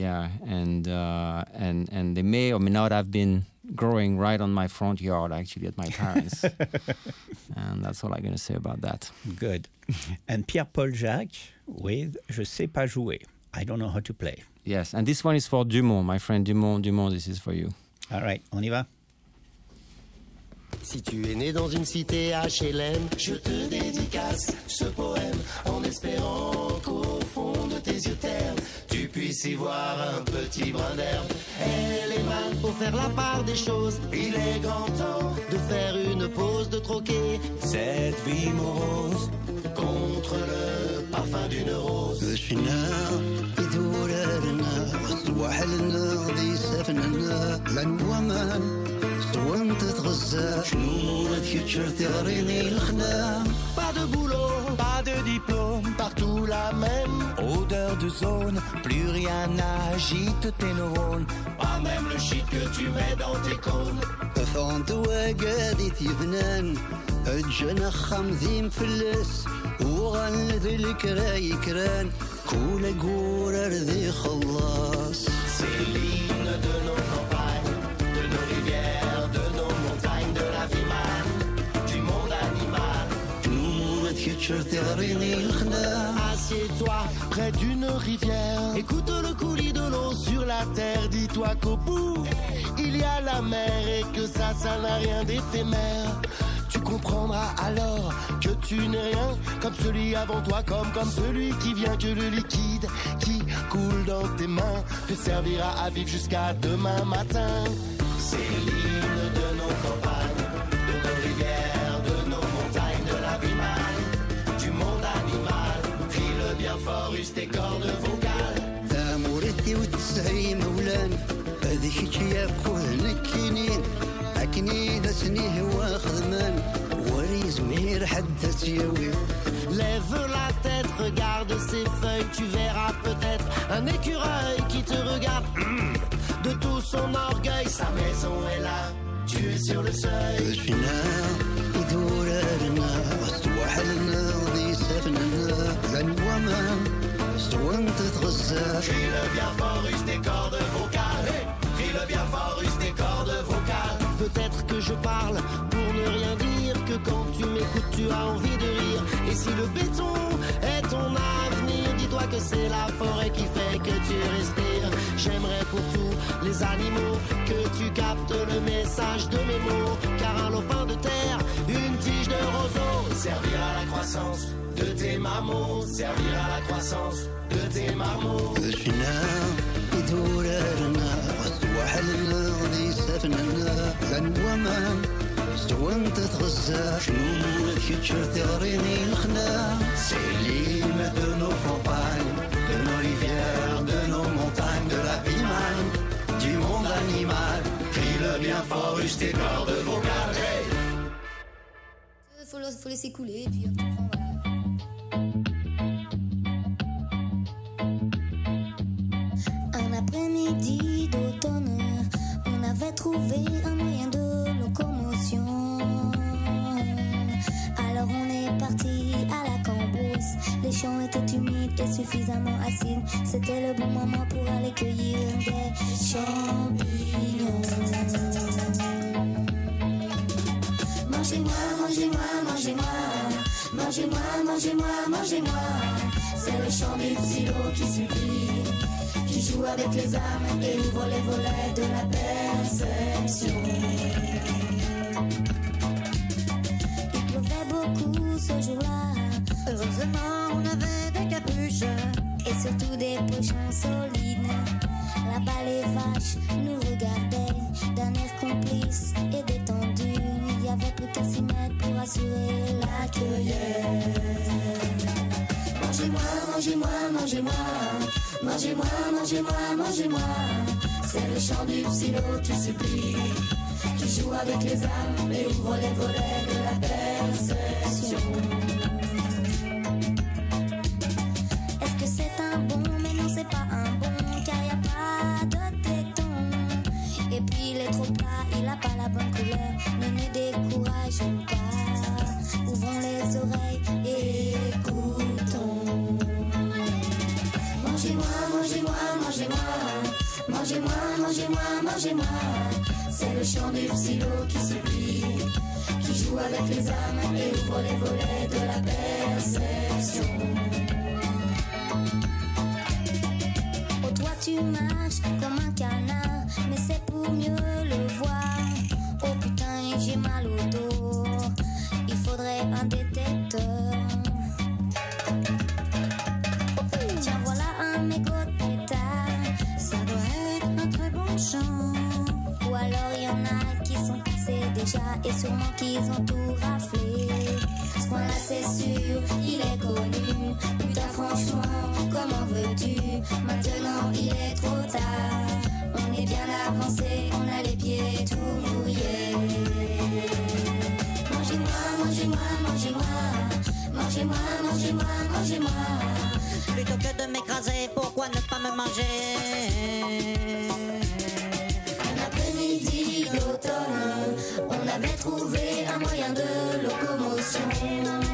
And they may or may not have been growing right on my front yard, actually, at my parents. And that's all I'm going to say about that. Good. And Pierre-Paul Jacques with Je sais pas jouer. I don't know how to play. Yes, and this one is for Dumont, my friend Dumont. Dumont, this is for you. All right, on y va. Si tu es né dans une cité HLM, je te dédicace ce poème en espérant qu'au fond de tes yeux ternes, tu puisses y voir un petit brin d'herbe. Elle est mal pour faire la part des choses. Il est grand temps de faire une pause, de troquer cette vie morose contre le parfum d'une rose. Pas de boulot, pas de diplôme, partout la même odeur de zone. Plus rien n'agite tes neurones, pas même le shit que tu mets dans tes cônes. فانت وقادت يبنان الجنة خمذين فلس وغلد الكراي كران كول قورة ذي خلاص. C'est l'hymne de nos campagnes, de nos rivières, de nos montagnes, de la vie man, du monde animal. Assieds-toi près d'une rivière, écoute le coulis de l'eau sur la terre. Dis-toi qu'au bout, il y a la mer et que ça n'a rien d'éphémère. Tu comprendras alors que tu n'es rien comme celui avant toi, comme celui qui vient, que le liquide qui coule dans tes mains te servira à vivre jusqu'à demain matin. C'est l'hymne de nos campagnes, de nos rivières, de nos montagnes, de la vie man, du monde animal. Crie-le bien fort, use tes cordes vocales. ثامورتي وتسعي مولان هذيك ياخذ نكينين أكني دسني هو خدمان وري زمير حدث يوي. Lève la tête, regarde ces feuilles, tu verras peut-être un écureuil qui te regarde. De tout son orgueil, sa maison est là, tu es sur le seuil. يدور لنا وحلنا ذي سفننا لنوما سوانت تغزى. Crie-le bien fort, use tes cordes vocales. Crie-le bien fort, use tes cordes vocales. Peut-être que je parle pour ne rien dire, que quand tu m'écoutes tu as envie de rire. Et si le béton est ton avenir, dis-toi que c'est la forêt qui fait que tu respires. J'aimerais pour tous les animaux que tu captes le message de mes mots. Car un lopin de terre, une tige de roseau, servir à la croissance de tes marmots, servir à la croissance de tes marmots. يدور لنا وحلنا غادي سافننا لنوما سوانت تغزى شنو الفيوتشر تغريني الخنا C'est l'hymne de nos campagnes, de nos rivières, de nos montagnes, de la vie même, du monde animal. Crie-le bien fort, use tes cordes vocales. Hey! Faut laisser couler et puis on prend, voilà. Un après-midi d'automne, on avait trouvé un moyen de locomotion. Alors on est parti à la cambrousse. Les champs étaient humides et suffisamment acides. C'était le bon moment pour aller cueillir des champignons. Mangez-moi, mangez-moi, mangez-moi. Mangez-moi, mangez-moi, mangez-moi. C'est le chant du silo qui supplie, qui joue avec les âmes et ouvre les volets de la perception. Il pleuvait beaucoup ce jour-là. Heureusement, on avait des capuches et surtout des pochons solides. Là-bas, les vaches nous regardaient d'un air complice et détendu. Il n'y avait plus qu'à s'y mettre pour assurer la cueillette. Mangez-moi, mangez-moi, mangez-moi. Mangez-moi, mangez-moi, mangez-moi. C'est le chant du psylo qui supplie, qui joue avec les âmes et ouvre les volets de la perception. Est-ce que c'est un bon? Mais non, c'est pas un bon, car y a pas de téton. Et puis il est trop plat, il a pas la bonne couleur. Ne nous décourageons pas, ouvrons les oreilles et écoutons. Mangez-moi, mangez-moi, mangez-moi. Mangez-moi, mangez-moi, mangez-moi. C'est le chant du psylo qui supplie, qui joue avec les âmes et ouvre les volets de la perception. Oh, toi tu marches comme un canard, mais c'est pour mieux le voir. Oh putain, j'ai mal au dos, il faudrait un détecteur. Tiens, voilà un mégot de pétard, ça doit être un très bon chant. Ou alors il y en a qui sont passés déjà et sûrement qu'ils ont tout raflé. Ce coin-là c'est sûr, il est connu. Putain franchement, comment veux-tu? Maintenant il est trop tard. On est bien avancé, on a les pieds tout mouillés. Mangez-moi, mangez-moi, mangez-moi. Mangez-moi, mangez-moi, mangez-moi. Plutôt que de m'écraser, pourquoi ne pas me manger? Un après-midi d'automne, on avait trouvé un moyen de locomotion.